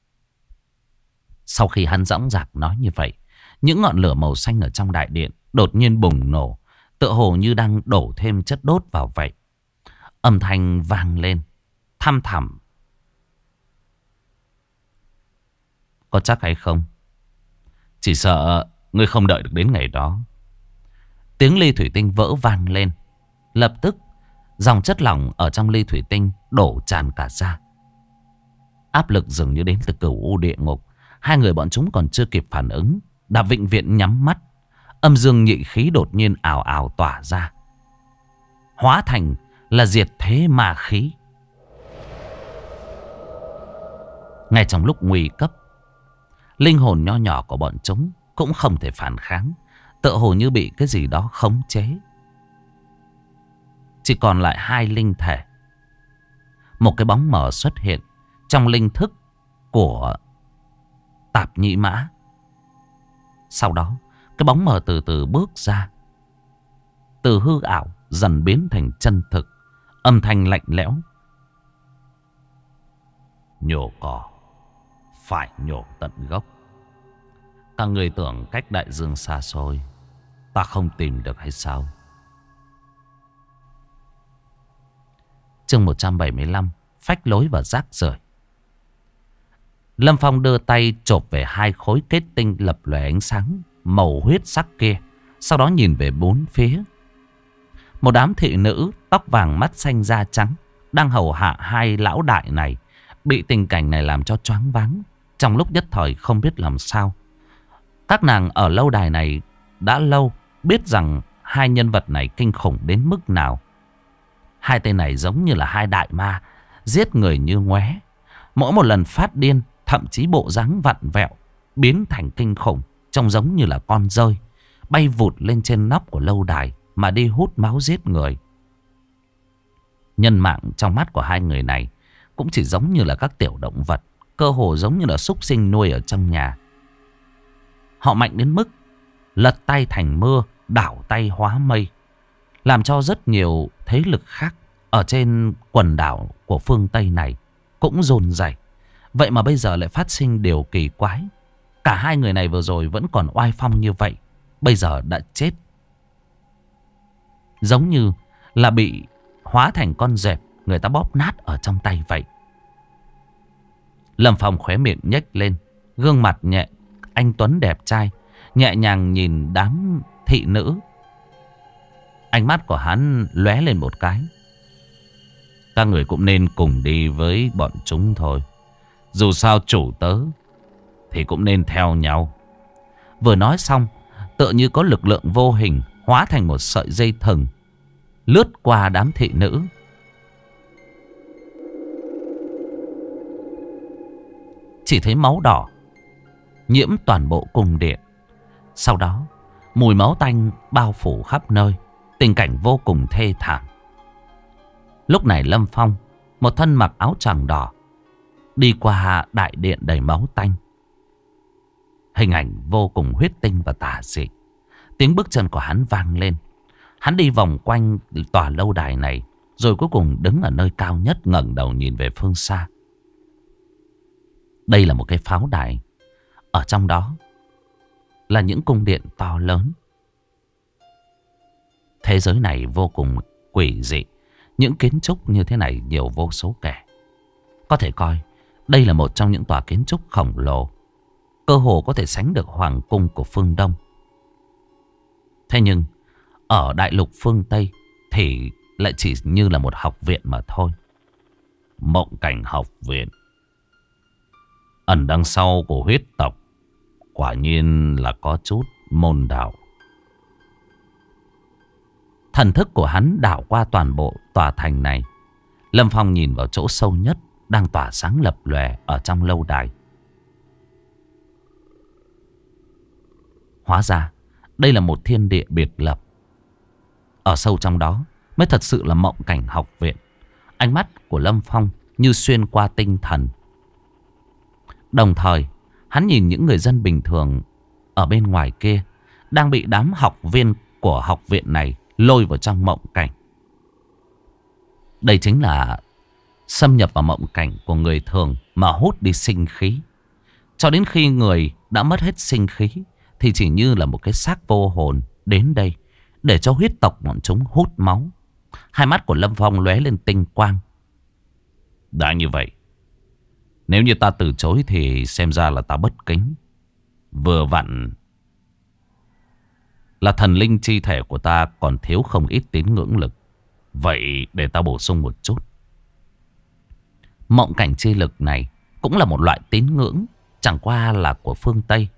Sau khi hắn dõng dạc nói như vậy, những ngọn lửa màu xanh ở trong đại điện đột nhiên bùng nổ, tựa hồ như đang đổ thêm chất đốt vào vậy. Âm thanh vang lên thăm thẳm. Có chắc hay không? Chỉ sợ ngươi không đợi được đến ngày đó. Tiếng ly thủy tinh vỡ vang lên. Lập tức dòng chất lỏng ở trong ly thủy tinh đổ tràn cả ra. Áp lực dường như đến từ cửu u địa ngục. Hai người bọn chúng còn chưa kịp phản ứng, đã vĩnh viễn nhắm mắt. Âm dương nhị khí đột nhiên ào ào tỏa ra, hóa thành là diệt thế ma khí. Ngay trong lúc nguy cấp, linh hồn nho nhỏ của bọn chúng cũng không thể phản kháng, tựa hồ như bị cái gì đó khống chế. Chỉ còn lại hai linh thể. Một cái bóng mờ xuất hiện trong linh thức của Tạp Nhĩ Mã. Sau đó cái bóng mờ từ từ bước ra, từ hư ảo dần biến thành chân thực. Âm thanh lạnh lẽo: nhổ cỏ phải nhổ tận gốc. Các người tưởng cách đại dương xa xôi ta không tìm được hay sao? Chương 175: Phách lối và rác rưởi. Lâm Phong đưa tay chộp về hai khối kết tinh lập lòe ánh sáng màu huyết sắc kia, sau đó nhìn về bốn phía. Một đám thị nữ tóc vàng mắt xanh da trắng đang hầu hạ hai lão đại này, bị tình cảnh này làm cho choáng váng, trong lúc nhất thời không biết làm sao. Các nàng ở lâu đài này đã lâu, biết rằng hai nhân vật này kinh khủng đến mức nào. Hai tên này giống như là hai đại ma, giết người như ngoé. Mỗi một lần phát điên, thậm chí bộ dáng vặn vẹo, biến thành kinh khủng, trông giống như là con dơi, bay vụt lên trên nóc của lâu đài mà đi hút máu giết người. Nhân mạng trong mắt của hai người này cũng chỉ giống như là các tiểu động vật, cơ hồ giống như là súc sinh nuôi ở trong nhà. Họ mạnh đến mức lật tay thành mưa, đảo tay hóa mây, làm cho rất nhiều thế lực khác ở trên quần đảo của phương Tây này cũng run rẩy. Vậy mà bây giờ lại phát sinh điều kỳ quái. Cả hai người này vừa rồi vẫn còn oai phong như vậy, bây giờ đã chết. Giống như là bị hóa thành con dẹp người ta bóp nát ở trong tay vậy. Lâm Phong khóe miệng nhếch lên, gương mặt nhẹ anh tuấn đẹp trai, nhẹ nhàng nhìn đám thị nữ. Ánh mắt của hắn lóe lên một cái. Các người cũng nên cùng đi với bọn chúng thôi. Dù sao chủ tớ thì cũng nên theo nhau. Vừa nói xong, tựa như có lực lượng vô hình hóa thành một sợi dây thừng lướt qua đám thị nữ. Chỉ thấy máu đỏ nhiễm toàn bộ cung điện. Sau đó mùi máu tanh bao phủ khắp nơi, tình cảnh vô cùng thê thảm. Lúc này Lâm Phong, một thân mặc áo choàng đỏ, đi qua đại điện đầy máu tanh. Hình ảnh vô cùng huyết tinh và tà dị. Tiếng bước chân của hắn vang lên. Hắn đi vòng quanh tòa lâu đài này, rồi cuối cùng đứng ở nơi cao nhất, ngẩng đầu nhìn về phương xa. Đây là một cái pháo đài. Ở trong đó là những cung điện to lớn. Thế giới này vô cùng quỷ dị. Những kiến trúc như thế này nhiều vô số kể. Có thể coi đây là một trong những tòa kiến trúc khổng lồ, cơ hồ có thể sánh được hoàng cung của phương Đông. Thế nhưng ở đại lục phương Tây thì lại chỉ như là một học viện mà thôi. Mộng Cảnh học viện. Ẩn đằng sau của huyết tộc quả nhiên là có chút môn đạo. Thần thức của hắn đảo qua toàn bộ tòa thành này. Lâm Phong nhìn vào chỗ sâu nhất đang tỏa sáng lập lòe ở trong lâu đài. Hóa ra đây là một thiên địa biệt lập. Ở sâu trong đó mới thật sự là Mộng Cảnh học viện. Ánh mắt của Lâm Phong như xuyên qua tinh thần. Đồng thời hắn nhìn những người dân bình thường ở bên ngoài kia đang bị đám học viên của học viện này lôi vào trong mộng cảnh. Đây chính là xâm nhập vào mộng cảnh của người thường mà hút đi sinh khí. Cho đến khi người đã mất hết sinh khí thì chỉ như là một cái xác vô hồn đến đây để cho huyết tộc bọn chúng hút máu. Hai mắt của Lâm Phong lóe lên tinh quang. Đã như vậy, nếu như ta từ chối thì xem ra là ta bất kính. Vừa vặn là thần linh chi thể của ta còn thiếu không ít tín ngưỡng lực. Vậy để ta bổ sung một chút. Mộng cảnh chi lực này cũng là một loại tín ngưỡng, chẳng qua là của phương Tây.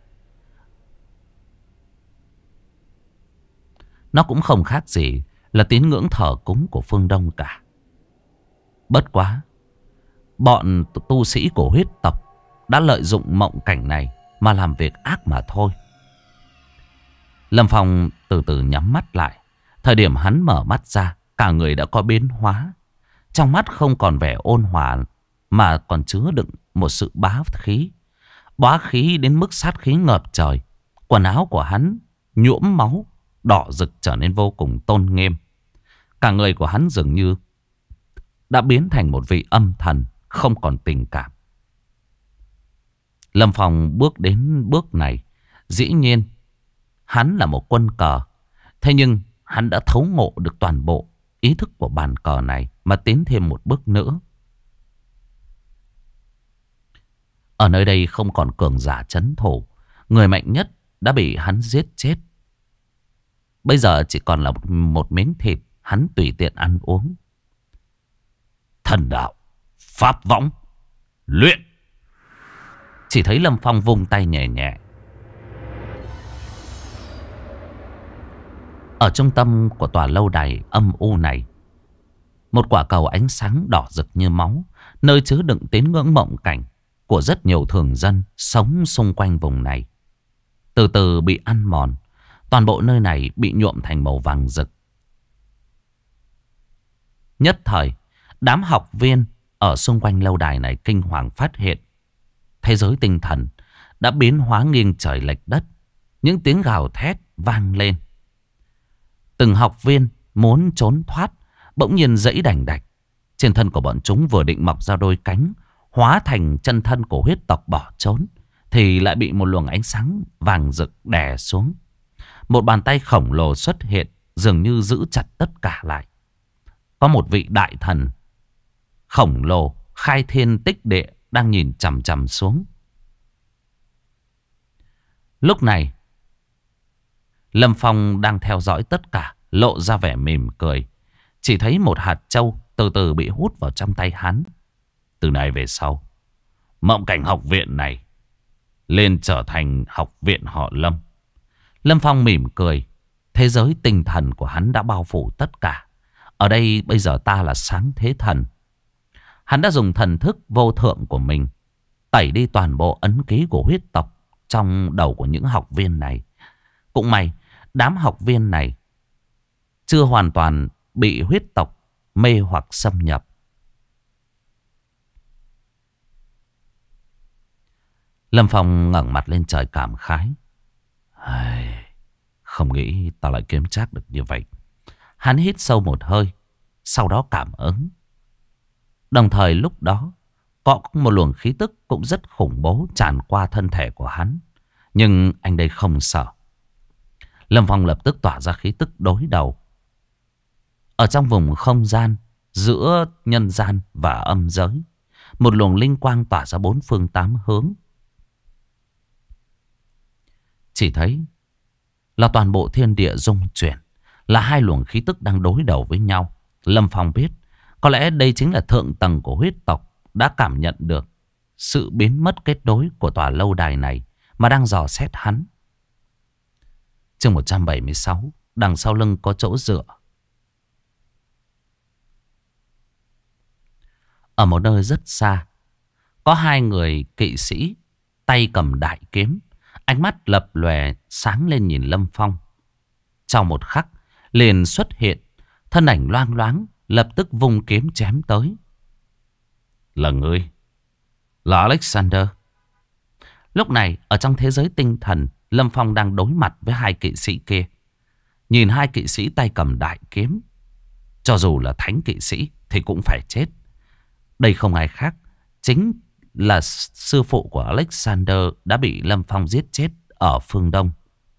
Nó cũng không khác gì là tín ngưỡng thờ cúng của phương Đông cả. Bất quá, bọn tu sĩ của huyết tộc đã lợi dụng mộng cảnh này mà làm việc ác mà thôi. Lâm Phong từ từ nhắm mắt lại. Thời điểm hắn mở mắt ra, cả người đã có biến hóa. Trong mắt không còn vẻ ôn hòa mà còn chứa đựng một sự bá khí. Bá khí đến mức sát khí ngập trời. Quần áo của hắn nhuộm máu, đỏ rực trở nên vô cùng tôn nghiêm. Cả người của hắn dường như đã biến thành một vị âm thần, không còn tình cảm. Lâm Phong bước đến bước này, dĩ nhiên hắn là một quân cờ. Thế nhưng hắn đã thấu ngộ được toàn bộ ý thức của bàn cờ này mà tiến thêm một bước nữa. Ở nơi đây không còn cường giả trấn thủ. Người mạnh nhất đã bị hắn giết chết. Bây giờ chỉ còn là một miếng thịt hắn tùy tiện ăn uống. Thần đạo, pháp võng, luyện. Chỉ thấy Lâm Phong vung tay nhẹ nhẹ. Ở trung tâm của tòa lâu đài âm u này, Một quả cầu ánh sáng đỏ rực như máu, nơi chứa đựng tín ngưỡng mộng cảnh của rất nhiều thường dân sống xung quanh vùng này, từ từ bị ăn mòn. Toàn bộ nơi này bị nhuộm thành màu vàng rực. Nhất thời, đám học viên ở xung quanh lâu đài này kinh hoàng phát hiện thế giới tinh thần đã biến hóa nghiêng trời lệch đất. Những tiếng gào thét vang lên. Từng học viên muốn trốn thoát bỗng nhiên giãy đành đạch. Trên thân của bọn chúng vừa định mọc ra đôi cánh, hóa thành chân thân của huyết tộc bỏ trốn, thì lại bị một luồng ánh sáng vàng rực đè xuống. Một bàn tay khổng lồ xuất hiện, dường như giữ chặt tất cả lại. Có một vị đại thần khổng lồ khai thiên tích địa đang nhìn chằm chằm xuống. Lúc này, Lâm Phong đang theo dõi tất cả, lộ ra vẻ mỉm cười. Chỉ thấy một hạt châu từ từ bị hút vào trong tay hắn. Từ nay về sau, mộng cảnh học viện này lên trở thành học viện họ Lâm. Lâm Phong mỉm cười. Thế giới tinh thần của hắn đã bao phủ tất cả. Ở đây bây giờ ta là sáng thế thần. Hắn đã dùng thần thức vô thượng của mình tẩy đi toàn bộ ấn ký của huyết tộc trong đầu của những học viên này. Cũng may, đám học viên này chưa hoàn toàn bị huyết tộc mê hoặc xâm nhập. Lâm Phong ngẩng mặt lên trời cảm khái. Không nghĩ ta lại kiếm trác được như vậy. Hắn hít sâu một hơi, sau đó cảm ứng. Đồng thời lúc đó, có một luồng khí tức cũng rất khủng bố tràn qua thân thể của hắn. Nhưng anh đây không sợ. Lâm Phong lập tức tỏa ra khí tức đối đầu. Ở trong vùng không gian giữa nhân gian và âm giới, một luồng linh quang tỏa ra bốn phương tám hướng. Chỉ thấy là toàn bộ thiên địa rung chuyển, là hai luồng khí tức đang đối đầu với nhau. Lâm Phong biết có lẽ đây chính là thượng tầng của huyết tộc đã cảm nhận được sự biến mất kết nối của tòa lâu đài này mà đang dò xét hắn. Chương 176, đằng sau lưng có chỗ dựa. Ở một nơi rất xa, có hai người kỵ sĩ tay cầm đại kiếm, ánh mắt lập lòe sáng lên nhìn Lâm Phong. Trong một khắc liền xuất hiện thân ảnh loang loáng, lập tức vung kiếm chém tới. Là ngươi, là Alexander. Lúc này ở trong thế giới tinh thần, Lâm Phong đang đối mặt với hai kỵ sĩ kia. Nhìn hai kỵ sĩ tay cầm đại kiếm, cho dù là thánh kỵ sĩ thì cũng phải chết. Đây không ai khác, chính là sư phụ của Alexander đã bị Lâm Phong giết chết ở phương Đông.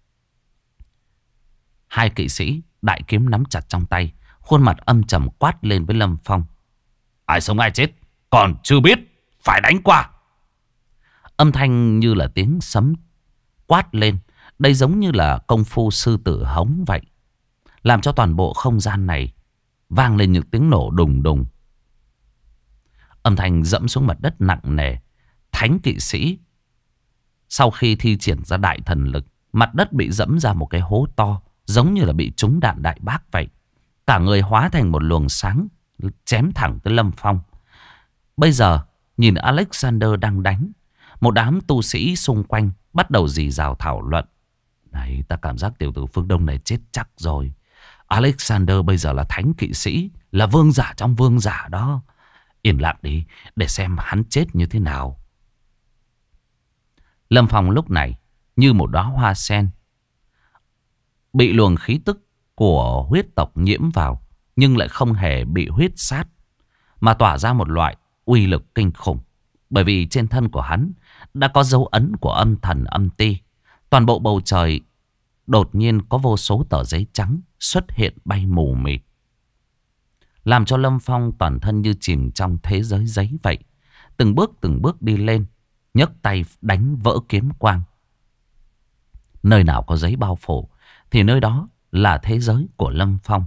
Hai kỵ sĩ đại kiếm nắm chặt trong tay, khuôn mặt âm trầm quát lên với Lâm Phong. Ai sống ai chết còn chưa biết, phải đánh qua. Âm thanh như là tiếng sấm quát lên. Đây giống như là công phu sư tử hống vậy, làm cho toàn bộ không gian này vang lên những tiếng nổ đùng đùng. Âm thanh dẫm xuống mặt đất nặng nề. Thánh kỵ sĩ sau khi thi triển ra đại thần lực, mặt đất bị dẫm ra một cái hố to, giống như là bị trúng đạn đại bác vậy. Cả người hóa thành một luồng sáng, chém thẳng tới Lâm Phong. Bây giờ nhìn Alexander đang đánh, một đám tu sĩ xung quanh bắt đầu rì rào thảo luận. Này, ta cảm giác tiểu tử phương Đông này chết chắc rồi. Alexander bây giờ là thánh kỵ sĩ, là vương giả trong vương giả đó. Yên lặng đi, để xem hắn chết như thế nào. Lâm Phong lúc này như một đóa hoa sen, bị luồng khí tức của huyết tộc nhiễm vào, nhưng lại không hề bị huyết sát, mà tỏa ra một loại uy lực kinh khủng. Bởi vì trên thân của hắn đã có dấu ấn của âm thần âm ti. Toàn bộ bầu trời đột nhiên có vô số tờ giấy trắng xuất hiện bay mù mịt, làm cho Lâm Phong toàn thân như chìm trong thế giới giấy vậy. Từng bước đi lên, nhấc tay đánh vỡ kiếm quang. Nơi nào có giấy bao phủ thì nơi đó là thế giới của Lâm Phong.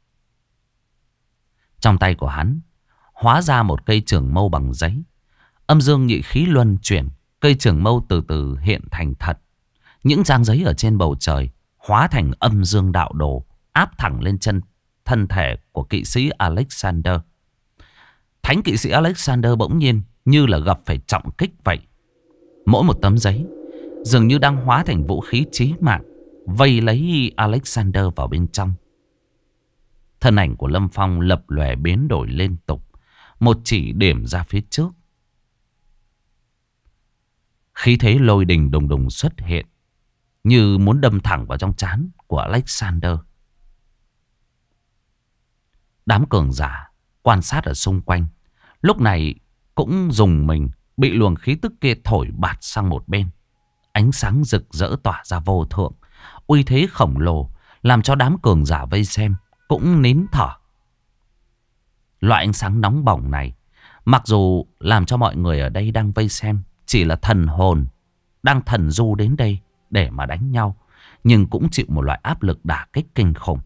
Trong tay của hắn hóa ra một cây trường mâu bằng giấy. Âm dương nhị khí luân chuyển, cây trường mâu từ từ hiện thành thật. Những trang giấy ở trên bầu trời hóa thành âm dương đạo đồ, áp thẳng lên thân thể của kỵ sĩ Alexander. Thánh kỵ sĩ Alexander bỗng nhiên như là gặp phải trọng kích vậy. Mỗi một tấm giấy dường như đang hóa thành vũ khí chí mạng, vây lấy Alexander vào bên trong. Thân ảnh của Lâm Phong lập lòe biến đổi liên tục, một chỉ điểm ra phía trước. Khí thế lôi đình đùng đùng xuất hiện, như muốn đâm thẳng vào trong trán của Alexander. Đám cường giả quan sát ở xung quanh lúc này cũng dùng mình, bị luồng khí tức kia thổi bạt sang một bên. Ánh sáng rực rỡ tỏa ra vô thượng, uy thế khổng lồ làm cho đám cường giả vây xem cũng nín thở. Loại ánh sáng nóng bỏng này, mặc dù làm cho mọi người ở đây đang vây xem chỉ là thần hồn đang thần du đến đây để mà đánh nhau, nhưng cũng chịu một loại áp lực đả kích kinh khủng.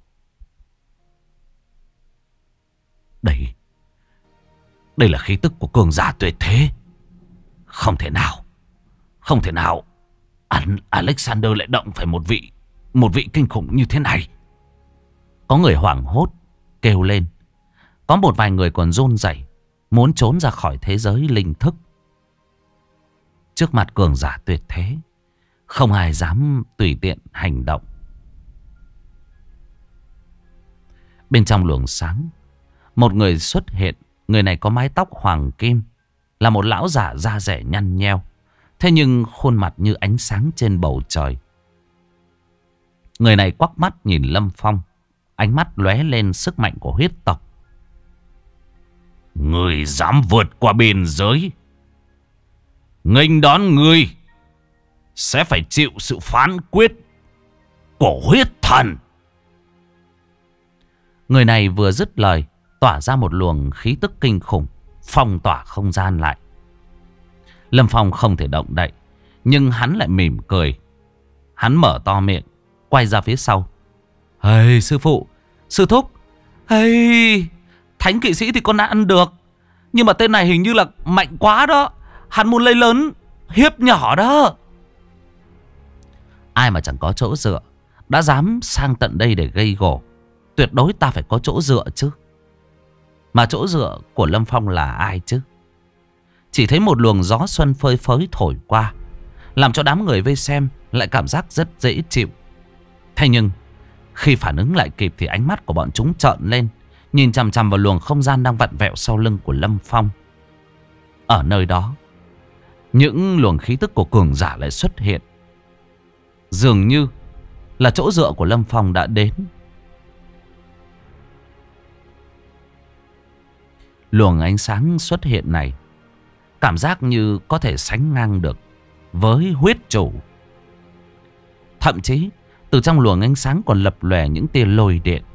Đây là khí tức của cường giả tuyệt thế. Không thể nào Alexander lại động phải một vị kinh khủng như thế này. Có người hoảng hốt kêu lên. Có một vài người còn run rẩy, muốn trốn ra khỏi thế giới linh thức. Trước mặt cường giả tuyệt thế, không ai dám tùy tiện hành động. Bên trong luồng sáng, một người xuất hiện. Người này có mái tóc hoàng kim, là một lão giả da rẻ nhăn nheo, thế nhưng khuôn mặt như ánh sáng trên bầu trời. Người này quắc mắt nhìn Lâm Phong, ánh mắt lóe lên sức mạnh của huyết tộc. Người dám vượt qua biên giới, nghênh đón người sẽ phải chịu sự phán quyết của huyết thần. Người này vừa dứt lời, tỏa ra một luồng khí tức kinh khủng, phong tỏa không gian lại. Lâm Phong không thể động đậy, nhưng hắn lại mỉm cười. Hắn mở to miệng, quay ra phía sau. Hey, sư phụ, sư thúc. Hey, thánh kỵ sĩ thì con đã ăn được, nhưng mà tên này hình như là mạnh quá đó. Hắn muốn lấy lớn hiếp nhỏ đó. Ai mà chẳng có chỗ dựa đã dám sang tận đây để gây gổ. Tuyệt đối ta phải có chỗ dựa chứ. Mà chỗ dựa của Lâm Phong là ai chứ? Chỉ thấy một luồng gió xuân phơi phới thổi qua, làm cho đám người vây xem lại cảm giác rất dễ chịu. Thế nhưng khi phản ứng lại kịp thì ánh mắt của bọn chúng trợn lên, nhìn chằm chằm vào luồng không gian đang vặn vẹo sau lưng của Lâm Phong. Ở nơi đó, những luồng khí tức của cường giả lại xuất hiện. Dường như là chỗ dựa của Lâm Phong đã đến. Luồng ánh sáng xuất hiện này, cảm giác như có thể sánh ngang được với huyết chủ. Thậm chí từ trong luồng ánh sáng còn lập lòe những tia lôi điện.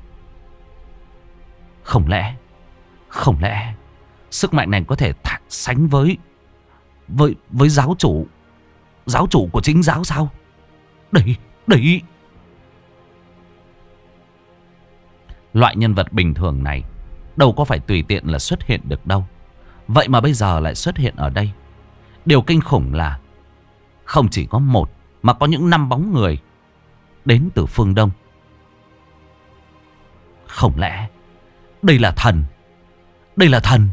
Không lẽ sức mạnh này có thể sánh với giáo chủ của chính giáo sao? Đấy. Loại nhân vật bình thường này đâu có phải tùy tiện là xuất hiện được đâu. Vậy mà bây giờ lại xuất hiện ở đây. Điều kinh khủng là không chỉ có một, mà có những 5 bóng người đến từ phương Đông. Không lẽ đây là thần? Đây là thần.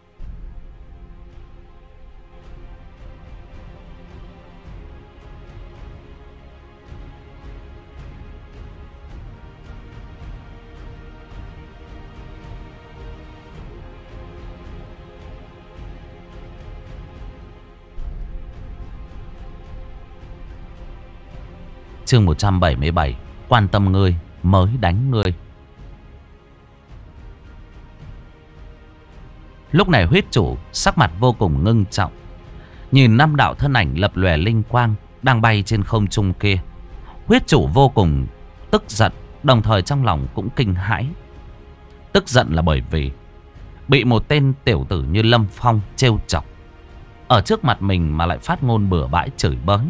Chương 177. Quan tâm ngươi mới đánh ngươi. Lúc này huyết chủ sắc mặt vô cùng ngưng trọng, nhìn 5 đạo thân ảnh lập lòe linh quang đang bay trên không trung kia. Huyết chủ vô cùng tức giận, đồng thời trong lòng cũng kinh hãi. Tức giận là bởi vì bị một tên tiểu tử như Lâm Phong trêu chọc, ở trước mặt mình mà lại phát ngôn bừa bãi chửi bới.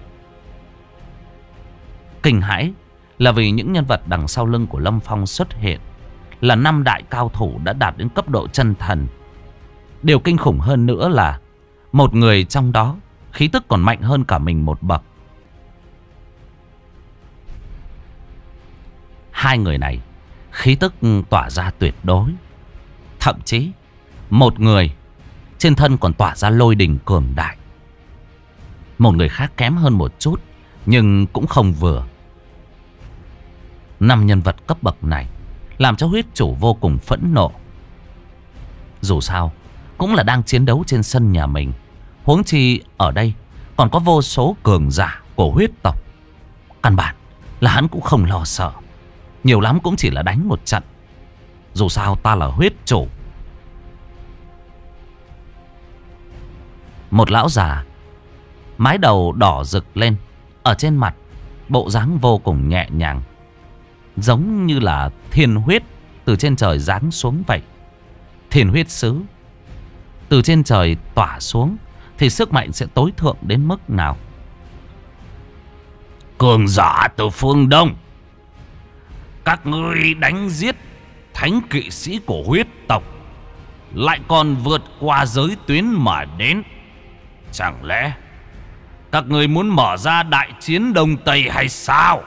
Kinh hãi là vì những nhân vật đằng sau lưng của Lâm Phong xuất hiện là 5 đại cao thủ đã đạt đến cấp độ chân thần. Điều kinh khủng hơn nữa là một người trong đó khí tức còn mạnh hơn cả mình một bậc. Hai người này khí tức tỏa ra tuyệt đối. Thậm chí một người trên thân còn tỏa ra lôi đình cường đại. Một người khác kém hơn một chút, nhưng cũng không vừa. 5 nhân vật cấp bậc này làm cho huyết chủ vô cùng phẫn nộ. Dù sao cũng là đang chiến đấu trên sân nhà mình, huống chi ở đây còn có vô số cường giả của huyết tộc. Căn bản là hắn cũng không lo sợ, nhiều lắm cũng chỉ là đánh một trận. Dù sao ta là huyết chủ. Một lão già, mái đầu đỏ rực lên, ở trên mặt bộ dáng vô cùng nhẹ nhàng, giống như là thiên huyết từ trên trời giáng xuống vậy. Thiên huyết sứ từ trên trời tỏa xuống thì sức mạnh sẽ tối thượng đến mức nào? Cường giả từ phương Đông, các ngươi đánh giết thánh kỵ sĩ của huyết tộc, lại còn vượt qua giới tuyến mà đến. Chẳng lẽ các ngươi muốn mở ra đại chiến Đông Tây hay sao?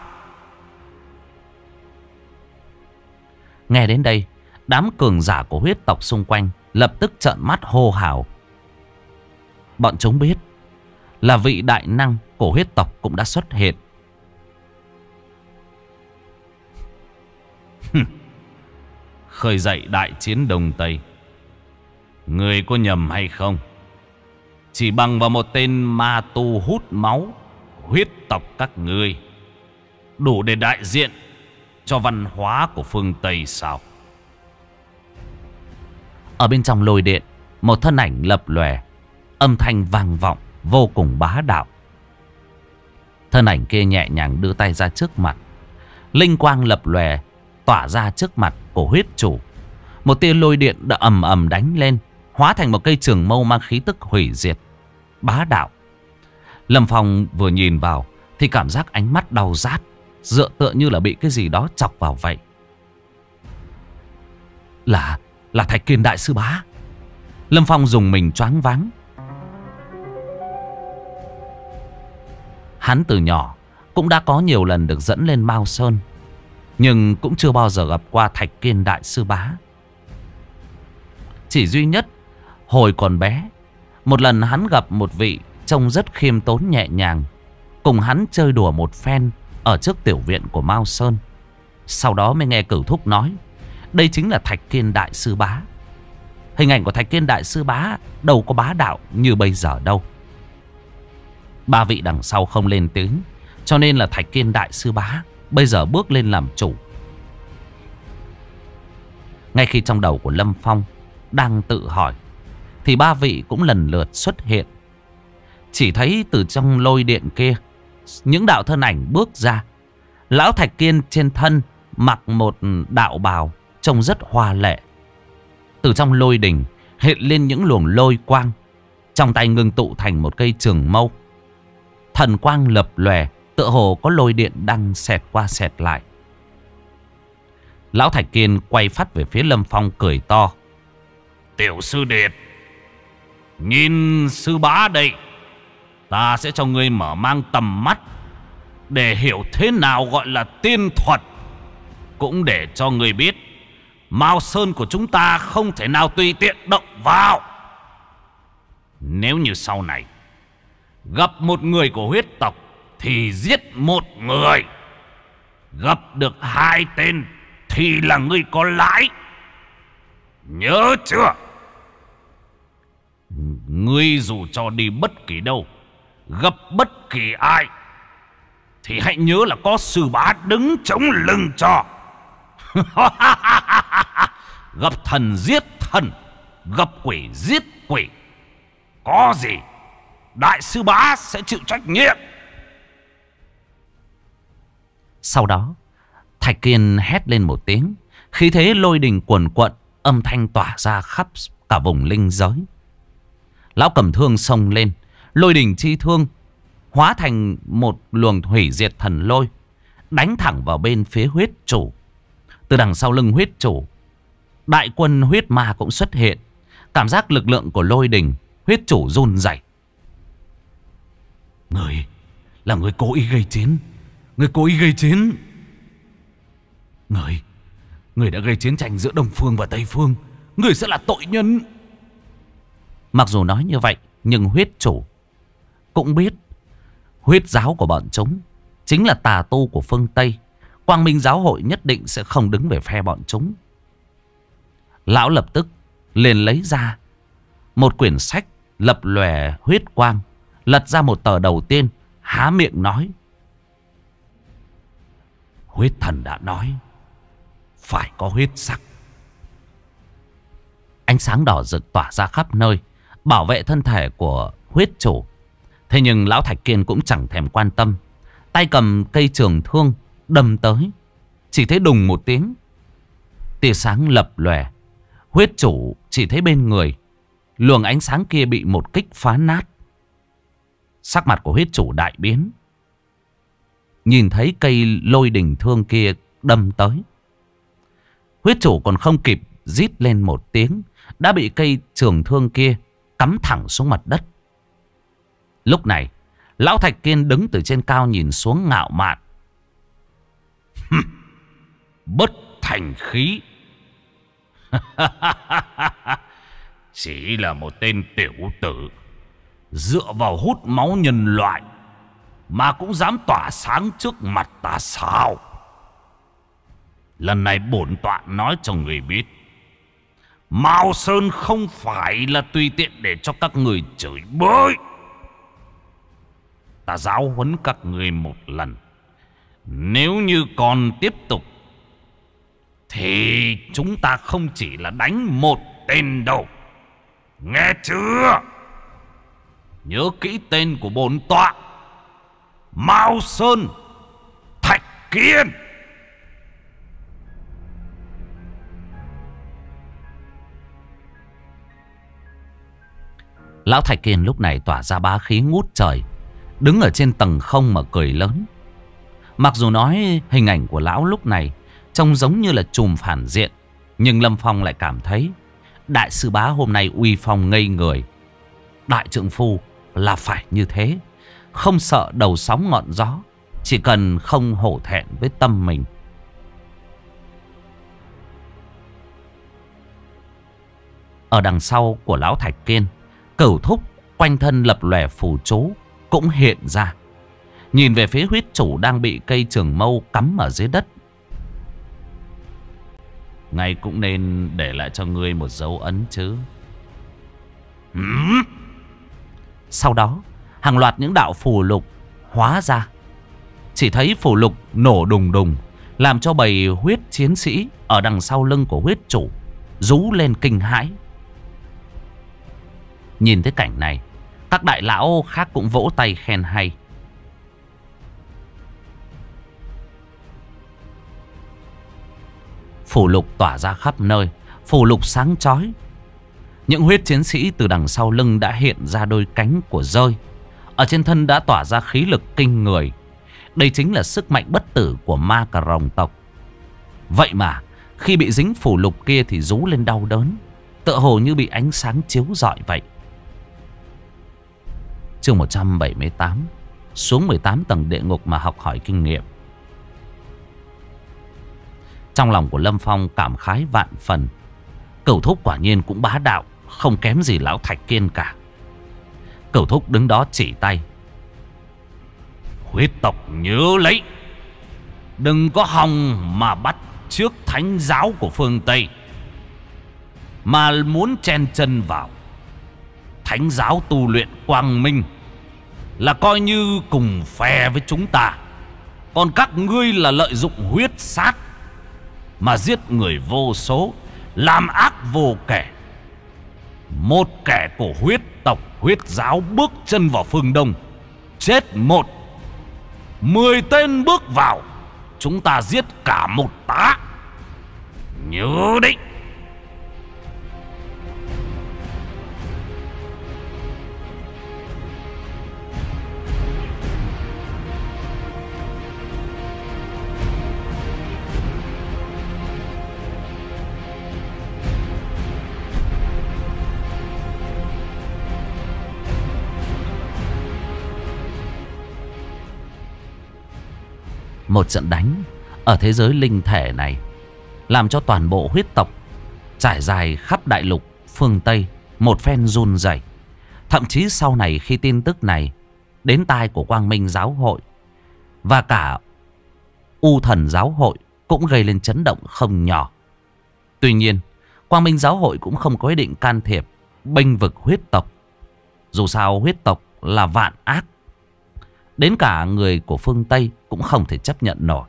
Nghe đến đây, đám cường giả của huyết tộc xung quanh lập tức trợn mắt hô hào. Bọn chúng biết là vị đại năng của huyết tộc cũng đã xuất hiện. Khởi dậy đại chiến Đông Tây, người có nhầm hay không? Chỉ bằng vào một tên ma tu hút máu huyết tộc các ngươi, đủ để đại diện cho văn hóa của phương Tây sao? Ở bên trong lôi điện, một thân ảnh lập lòe, âm thanh vang vọng vô cùng bá đạo. Thân ảnh kia nhẹ nhàng đưa tay ra trước mặt, linh quang lập lòe tỏa ra trước mặt của huyết chủ. Một tia lôi điện đã ầm ầm đánh lên, hóa thành một cây trường mâu mang khí tức hủy diệt bá đạo. Lâm Phong vừa nhìn vào thì cảm giác ánh mắt đau rát, dựa tựa như là bị cái gì đó chọc vào vậy. Là Thạch Kiên đại sư bá. Lâm Phong dùng mình choáng váng. Hắn từ nhỏ cũng đã có nhiều lần được dẫn lên Mao Sơn, nhưng cũng chưa bao giờ gặp qua Thạch Kiên đại sư bá. Chỉ duy nhất hồi còn bé, một lần hắn gặp một vị trông rất khiêm tốn nhẹ nhàng, cùng hắn chơi đùa một phen ở trước tiểu viện của Mao Sơn. Sau đó mới nghe Cửu Thúc nói đây chính là Thạch Kiên đại sư bá. Hình ảnh của Thạch Kiên đại sư bá đâu có bá đạo như bây giờ đâu. Ba vị đằng sau không lên tiếng, cho nên là Thạch Kiên đại sư bá bây giờ bước lên làm chủ. Ngay khi trong đầu của Lâm Phong đang tự hỏi thì ba vị cũng lần lượt xuất hiện. Chỉ thấy từ trong lôi điện kia, những đạo thân ảnh bước ra. Lão Thạch Kiên trên thân mặc một đạo bào trông rất hoa lệ. Từ trong lôi đỉnh hiện lên những luồng lôi quang, trong tay ngưng tụ thành một cây trường mâu. Thần quang lập lòe, tựa hồ có lôi điện đang xẹt qua xẹt lại. Lão Thạch Kiên quay phát về phía Lâm Phong cười to. Tiểu sư điệt, nhìn sư bá đây, ta sẽ cho ngươi mở mang tầm mắt để hiểu thế nào gọi là tiên thuật. Cũng để cho ngươi biết Mao Sơn của chúng ta không thể nào tùy tiện động vào. Nếu như sau này gặp một người của huyết tộc thì giết một người, gặp được 2 tên thì là ngươi có lãi. Nhớ chưa? Ngươi dù cho đi bất kỳ đâu, gặp bất kỳ ai, thì hãy nhớ là có sư bá đứng chống lưng cho. Gặp thần giết thần, gặp quỷ giết quỷ, có gì đại sư bá sẽ chịu trách nhiệm. Sau đó Thạch Kiên hét lên một tiếng, khí thế lôi đình cuồn cuộn, âm thanh tỏa ra khắp cả vùng linh giới. Lão cầm thương xông lên, lôi đình chi thương hóa thành một luồng hủy diệt thần lôi, đánh thẳng vào bên phía huyết chủ. Từ đằng sau lưng huyết chủ, đại quân huyết ma cũng xuất hiện. Cảm giác lực lượng của lôi đình, huyết chủ run rẩy. Người là người cố ý gây chiến. Người cố ý gây chiến. Người đã gây chiến tranh giữa Đông Phương và Tây Phương. Người sẽ là tội nhân. Mặc dù nói như vậy, nhưng huyết chủ cũng biết huyết giáo của bọn chúng chính là tà tu của phương Tây. Quang Minh giáo hội nhất định sẽ không đứng về phe bọn chúng. Lão lập tức liền lấy ra một quyển sách lập lòe huyết quang, lật ra một tờ đầu tiên, há miệng nói: huyết thần đã nói phải có huyết sắc. Ánh sáng đỏ rực tỏa ra khắp nơi, bảo vệ thân thể của huyết chủ. Thế nhưng lão Thạch Kiên cũng chẳng thèm quan tâm, tay cầm cây trường thương đâm tới. Chỉ thấy đùng một tiếng, tia sáng lập lòe. Huyết chủ chỉ thấy bên người luồng ánh sáng kia bị một kích phá nát. Sắc mặt của huyết chủ đại biến. Nhìn thấy cây lôi đình thương kia đâm tới, huyết chủ còn không kịp rít lên một tiếng, đã bị cây trường thương kia cắm thẳng xuống mặt đất. Lúc này lão Thạch Kiên đứng từ trên cao nhìn xuống ngạo mạn: bất thành khí. Chỉ là một tên tiểu tử, dựa vào hút máu nhân loại mà cũng dám tỏa sáng trước mặt ta sao? Lần này bổn tọa nói cho người biết, Mao Sơn không phải là tùy tiện để cho các người chửi bới. Ta giáo huấn các người một lần, nếu như còn tiếp tục thì chúng ta không chỉ là đánh một tên đâu. Nghe chưa? Nhớ kỹ tên của bổn tọa: Mao Sơn Thạch Kiên. Lão Thạch Kiên lúc này tỏa ra bá khí ngút trời, đứng ở trên tầng không mà cười lớn. Mặc dù nói hình ảnh của lão lúc này trông giống như là trùm phản diện, nhưng Lâm Phong lại cảm thấy đại sư bá hôm nay uy phong ngây người. Đại trượng phu là phải như thế, không sợ đầu sóng ngọn gió, chỉ cần không hổ thẹn với tâm mình. Ở đằng sau của lão Thạch Kiên, Cửu Thúc quanh thân lập lòe phù chú cũng hiện ra, nhìn về phía huyết chủ đang bị cây trường mâu cắm ở dưới đất. Ngài cũng nên để lại cho ngươi một dấu ấn chứ. Sau đó hàng loạt những đạo phù lục hóa ra. Chỉ thấy phù lục nổ đùng đùng, làm cho bầy huyết chiến sĩ ở đằng sau lưng của huyết chủ rú lên kinh hãi. Nhìn thấy cảnh này, các đại lão khác cũng vỗ tay khen hay. Phù lục tỏa ra khắp nơi, phù lục sáng chói. Những huyết chiến sĩ từ đằng sau lưng đã hiện ra đôi cánh của rơi. Ở trên thân đã tỏa ra khí lực kinh người. Đây chính là sức mạnh bất tử của ma cà rồng tộc. Vậy mà khi bị dính phù lục kia thì rú lên đau đớn, tựa hồ như bị ánh sáng chiếu rọi vậy. Chương 178, xuống 18 tầng địa ngục mà học hỏi kinh nghiệm. Trong lòng của Lâm Phong cảm khái vạn phần. Cửu Thúc quả nhiên cũng bá đạo, không kém gì lão Thạch Kiên cả. Cửu Thúc đứng đó chỉ tay: huyết tộc nhớ lấy, đừng có hòng mà bắt trước thánh giáo của phương Tây, mà muốn chen chân vào. Thánh giáo tu luyện quang minh, là coi như cùng phe với chúng ta. Còn các ngươi là lợi dụng huyết sát mà giết người vô số, làm ác vô kể. Một kẻ của huyết tộc, huyết giáo bước chân vào phương Đông, chết một, 10 tên bước vào, chúng ta giết cả một tá. Nhớ đấy. Một trận đánh ở thế giới linh thể này làm cho toàn bộ huyết tộc trải dài khắp đại lục phương Tây một phen run rẩy. Thậm chí sau này khi tin tức này đến tai của Quang Minh Giáo hội và cả U Thần Giáo hội cũng gây lên chấn động không nhỏ. Tuy nhiên, Quang Minh Giáo hội cũng không có ý định can thiệp bênh vực huyết tộc. Dù sao huyết tộc là vạn ác, đến cả người của phương Tây cũng không thể chấp nhận nổi.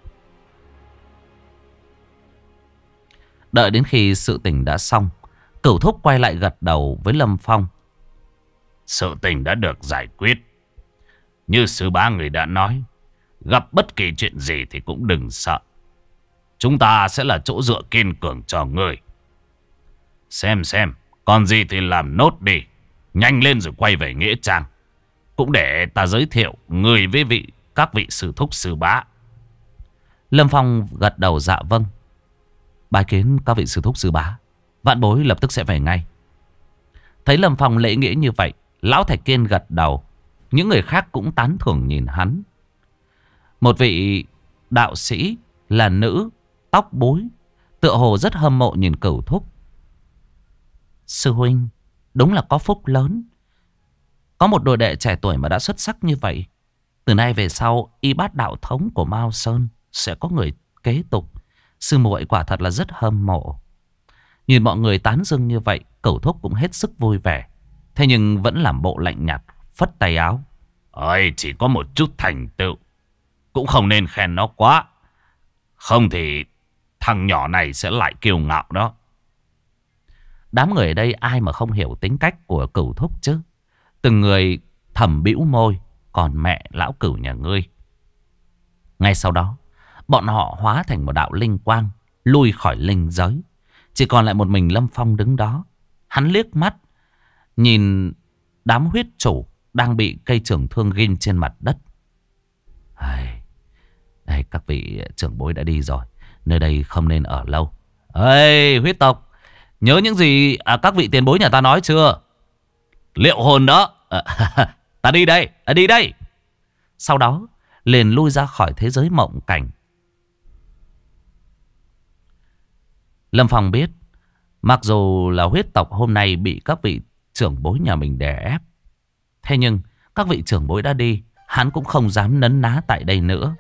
Đợi đến khi sự tình đã xong, Cửu Thúc quay lại gật đầu với Lâm Phong. Sự tình đã được giải quyết. Như sư bá người đã nói, gặp bất kỳ chuyện gì thì cũng đừng sợ. Chúng ta sẽ là chỗ dựa kiên cường cho người. Xem, còn gì thì làm nốt đi. Nhanh lên rồi quay về Nghĩa Trang. Cũng để ta giới thiệu người với các vị sư thúc sư bá. Lâm Phong gật đầu dạ vâng. Bái kiến các vị sư thúc sư bá. Vạn bối lập tức sẽ về ngay. Thấy Lâm Phong lễ nghĩa như vậy, Lão Thạch Kiên gật đầu. Những người khác cũng tán thưởng nhìn hắn. Một vị đạo sĩ là nữ, tóc búi, tựa hồ rất hâm mộ nhìn Cửu Thúc. Sư huynh đúng là có phúc lớn, có một đồ đệ trẻ tuổi mà đã xuất sắc như vậy. Từ nay về sau, y bát đạo thống của Mao Sơn sẽ có người kế tục. Sư muội quả thật là rất hâm mộ. Nhìn mọi người tán dương như vậy, Cửu Thúc cũng hết sức vui vẻ. Thế nhưng vẫn làm bộ lạnh nhạt, phất tay áo. Ôi, chỉ có một chút thành tựu, cũng không nên khen nó quá. Không thì thằng nhỏ này sẽ lại kiêu ngạo đó. Đám người ở đây ai mà không hiểu tính cách của Cửu Thúc chứ. Từng người thầm bĩu môi. Còn mẹ lão Cửu nhà ngươi. Ngay sau đó, bọn họ hóa thành một đạo linh quang, lui khỏi linh giới. Chỉ còn lại một mình Lâm Phong đứng đó. Hắn liếc mắt nhìn đám huyết chủ đang bị cây trường thương ghim trên mặt đất. Đây, các vị trưởng bối đã đi rồi, nơi đây không nên ở lâu. Ê, huyết tộc, nhớ những gì các vị tiền bối nhà ta nói chưa? Liệu hồn đó. Ta đi đây, đi đây. Sau đó liền lui ra khỏi thế giới mộng cảnh. Lâm Phong biết, mặc dù là huyết tộc hôm nay bị các vị trưởng bối nhà mình đè ép, thế nhưng các vị trưởng bối đã đi, hắn cũng không dám nấn ná tại đây nữa.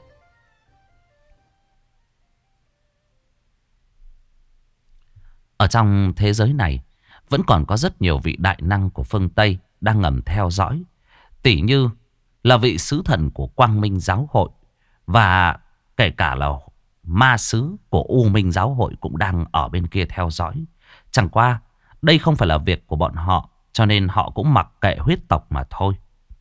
Ở trong thế giới này vẫn còn có rất nhiều vị đại năng của phương Tây đang ngầm theo dõi. Tỷ như là vị sứ thần của Quang Minh Giáo hội, và kể cả là ma sứ của U Minh Giáo hội cũng đang ở bên kia theo dõi. Chẳng qua đây không phải là việc của bọn họ, cho nên họ cũng mặc kệ huyết tộc mà thôi.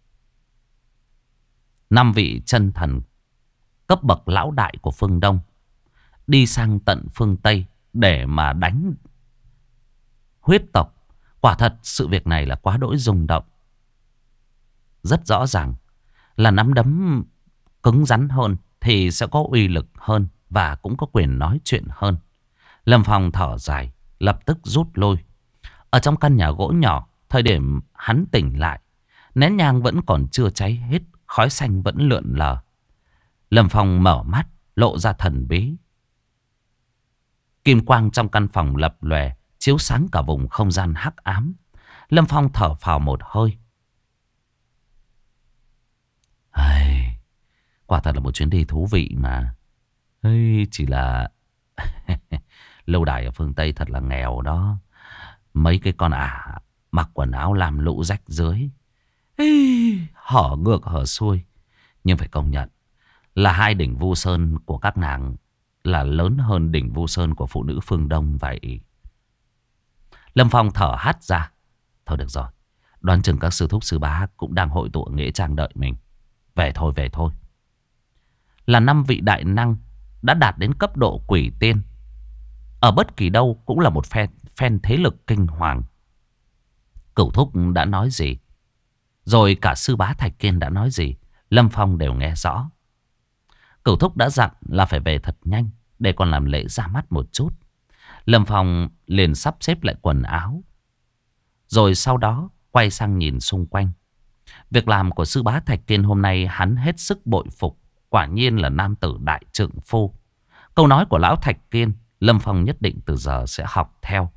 5 vị chân thần cấp bậc lão đại của phương Đông đi sang tận phương Tây để mà đánh huyết tộc. Quả thật sự việc này là quá đỗi rung động. Rất rõ ràng là nắm đấm cứng rắn hơn thì sẽ có uy lực hơn và cũng có quyền nói chuyện hơn. Lâm Phong thở dài, lập tức rút lui. Ở trong căn nhà gỗ nhỏ, thời điểm hắn tỉnh lại, nén nhang vẫn còn chưa cháy hết, khói xanh vẫn lượn lờ. Lâm Phong mở mắt, lộ ra thần bí. Kim quang trong căn phòng lập lòe, chiếu sáng cả vùng không gian hắc ám. Lâm Phong thở phào một hơi. Quả thật là một chuyến đi thú vị mà. Chỉ là lâu đài ở phương Tây thật là nghèo đó. Mấy cái con mặc quần áo làm lũ rách dưới, hở ngược hở xuôi. Nhưng phải công nhận là 2 đỉnh Vu Sơn của các nàng là lớn hơn đỉnh Vu Sơn của phụ nữ phương Đông vậy. Lâm Phong thở hắt ra. Thôi được rồi, đoán chừng các sư thúc sư bá cũng đang hội tụ ở Nghĩa Trang đợi mình. Về thôi. Là 5 vị đại năng đã đạt đến cấp độ quỷ tiên. Ở bất kỳ đâu cũng là một phen thế lực kinh hoàng. Cửu Thúc đã nói gì, rồi cả sư bá Thạch Kiên đã nói gì, Lâm Phong đều nghe rõ. Cửu Thúc đã dặn là phải về thật nhanh để còn làm lễ ra mắt một chút. Lâm Phong liền sắp xếp lại quần áo, rồi sau đó quay sang nhìn xung quanh. Việc làm của sư bá Thạch Kiên hôm nay hắn hết sức bội phục. Quả nhiên là nam tử đại trượng phu. Câu nói của lão Thạch Kiên Lâm Phong nhất định từ giờ sẽ học theo.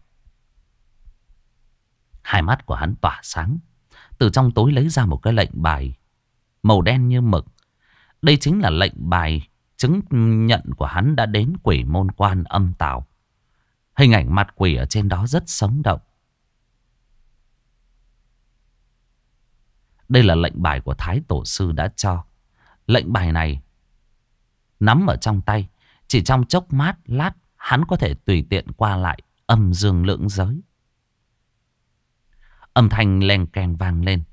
Hai mắt của hắn tỏa sáng. Từ trong tối lấy ra một cái lệnh bài màu đen như mực. Đây chính là lệnh bài chứng nhận của hắn đã đến Quỷ Môn Quan Âm Tào. Hình ảnh mặt quỷ ở trên đó rất sống động. Đây là lệnh bài của Thái Tổ Sư đã cho. Lệnh bài này nắm ở trong tay, chỉ trong chốc lát hắn có thể tùy tiện qua lại âm dương lưỡng giới. Âm thanh len keng vang lên.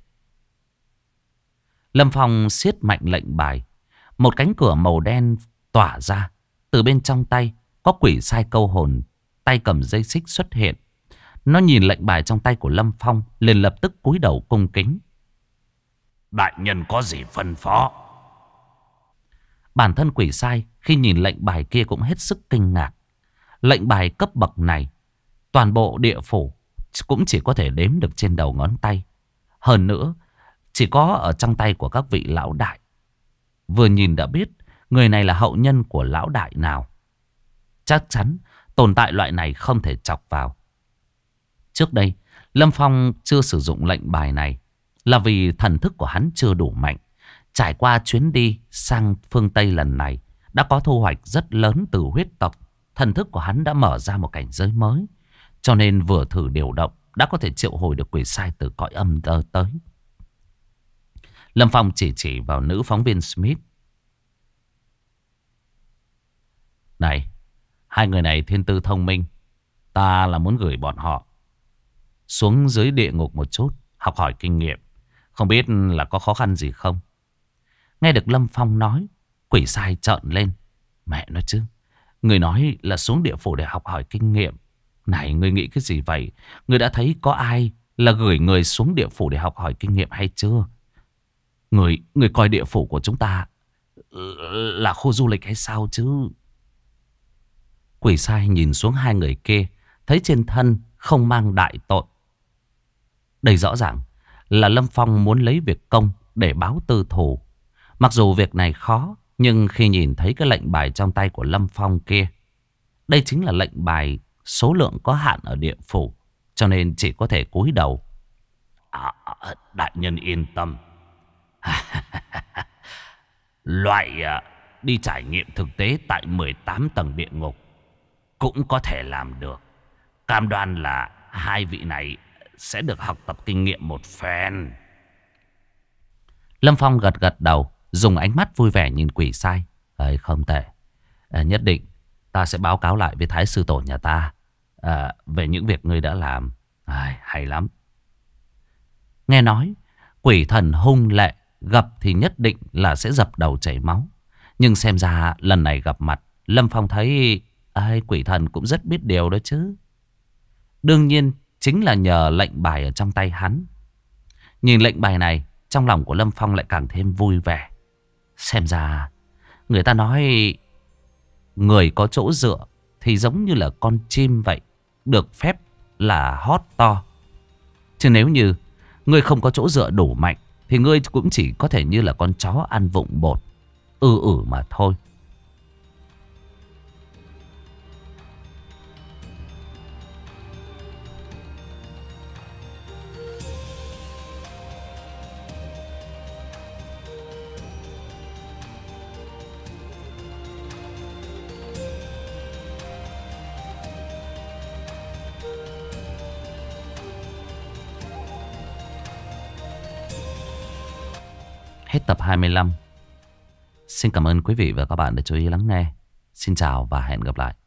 Lâm Phong siết mạnh lệnh bài. Một cánh cửa màu đen tỏa ra. Từ bên trong tay có quỷ sai câu hồn, tay cầm dây xích xuất hiện. Nó nhìn lệnh bài trong tay của Lâm Phong, liền lập tức cúi đầu cung kính. Đại nhân có gì phân phó? Bản thân quỷ sai khi nhìn lệnh bài kia cũng hết sức kinh ngạc. Lệnh bài cấp bậc này, toàn bộ địa phủ cũng chỉ có thể đếm được trên đầu ngón tay. Hơn nữa, chỉ có ở trong tay của các vị lão đại. Vừa nhìn đã biết người này là hậu nhân của lão đại nào. Chắc chắn tồn tại loại này không thể chọc vào. Trước đây, Lâm Phong chưa sử dụng lệnh bài này là vì thần thức của hắn chưa đủ mạnh. Trải qua chuyến đi sang phương Tây lần này, đã có thu hoạch rất lớn từ huyết tộc. Thần thức của hắn đã mở ra một cảnh giới mới. Cho nên vừa thử điều động, đã có thể triệu hồi được quỷ sai từ cõi âm tới. Lâm Phong chỉ vào nữ phóng viên Smith. Này, hai người này thiên tư thông minh. Ta là muốn gửi bọn họ xuống dưới địa ngục một chút, học hỏi kinh nghiệm. Không biết là có khó khăn gì không? Nghe được Lâm Phong nói, quỷ sai trợn lên. Mẹ nói chứ, người nói là xuống địa phủ để học hỏi kinh nghiệm. Này, người nghĩ cái gì vậy? Người đã thấy có ai là gửi người xuống địa phủ để học hỏi kinh nghiệm hay chưa? Người coi địa phủ của chúng ta là khu du lịch hay sao chứ? Quỷ sai nhìn xuống hai người kia, thấy trên thân không mang đại tội. Đây rõ ràng là Lâm Phong muốn lấy việc công để báo tư thù. Mặc dù việc này khó, nhưng khi nhìn thấy cái lệnh bài trong tay của Lâm Phong kia, đây chính là lệnh bài số lượng có hạn ở địa phủ, cho nên chỉ có thể cúi đầu. Đại nhân yên tâm. Loại đi trải nghiệm thực tế tại 18 tầng địa ngục cũng có thể làm được. Cam đoan là hai vị này sẽ được học tập kinh nghiệm một phen. Lâm Phong gật đầu, dùng ánh mắt vui vẻ nhìn quỷ sai. Không tệ. Nhất định ta sẽ báo cáo lại với Thái sư tổ nhà ta về những việc ngươi đã làm. Hay lắm. Nghe nói quỷ thần hung lệ, gặp thì nhất định là sẽ dập đầu chảy máu. Nhưng xem ra lần này gặp mặt, Lâm Phong thấy quỷ thần cũng rất biết điều đó chứ. Đương nhiên chính là nhờ lệnh bài ở trong tay hắn. Nhìn lệnh bài này, trong lòng của Lâm Phong lại càng thêm vui vẻ. Xem ra người ta nói người có chỗ dựa thì giống như là con chim vậy, được phép là hót to. Chứ nếu như ngươi không có chỗ dựa đủ mạnh thì ngươi cũng chỉ có thể như là con chó ăn vụng bột, mà thôi. Hết tập 25. Xin cảm ơn quý vị và các bạn đã chú ý lắng nghe. Xin chào và hẹn gặp lại.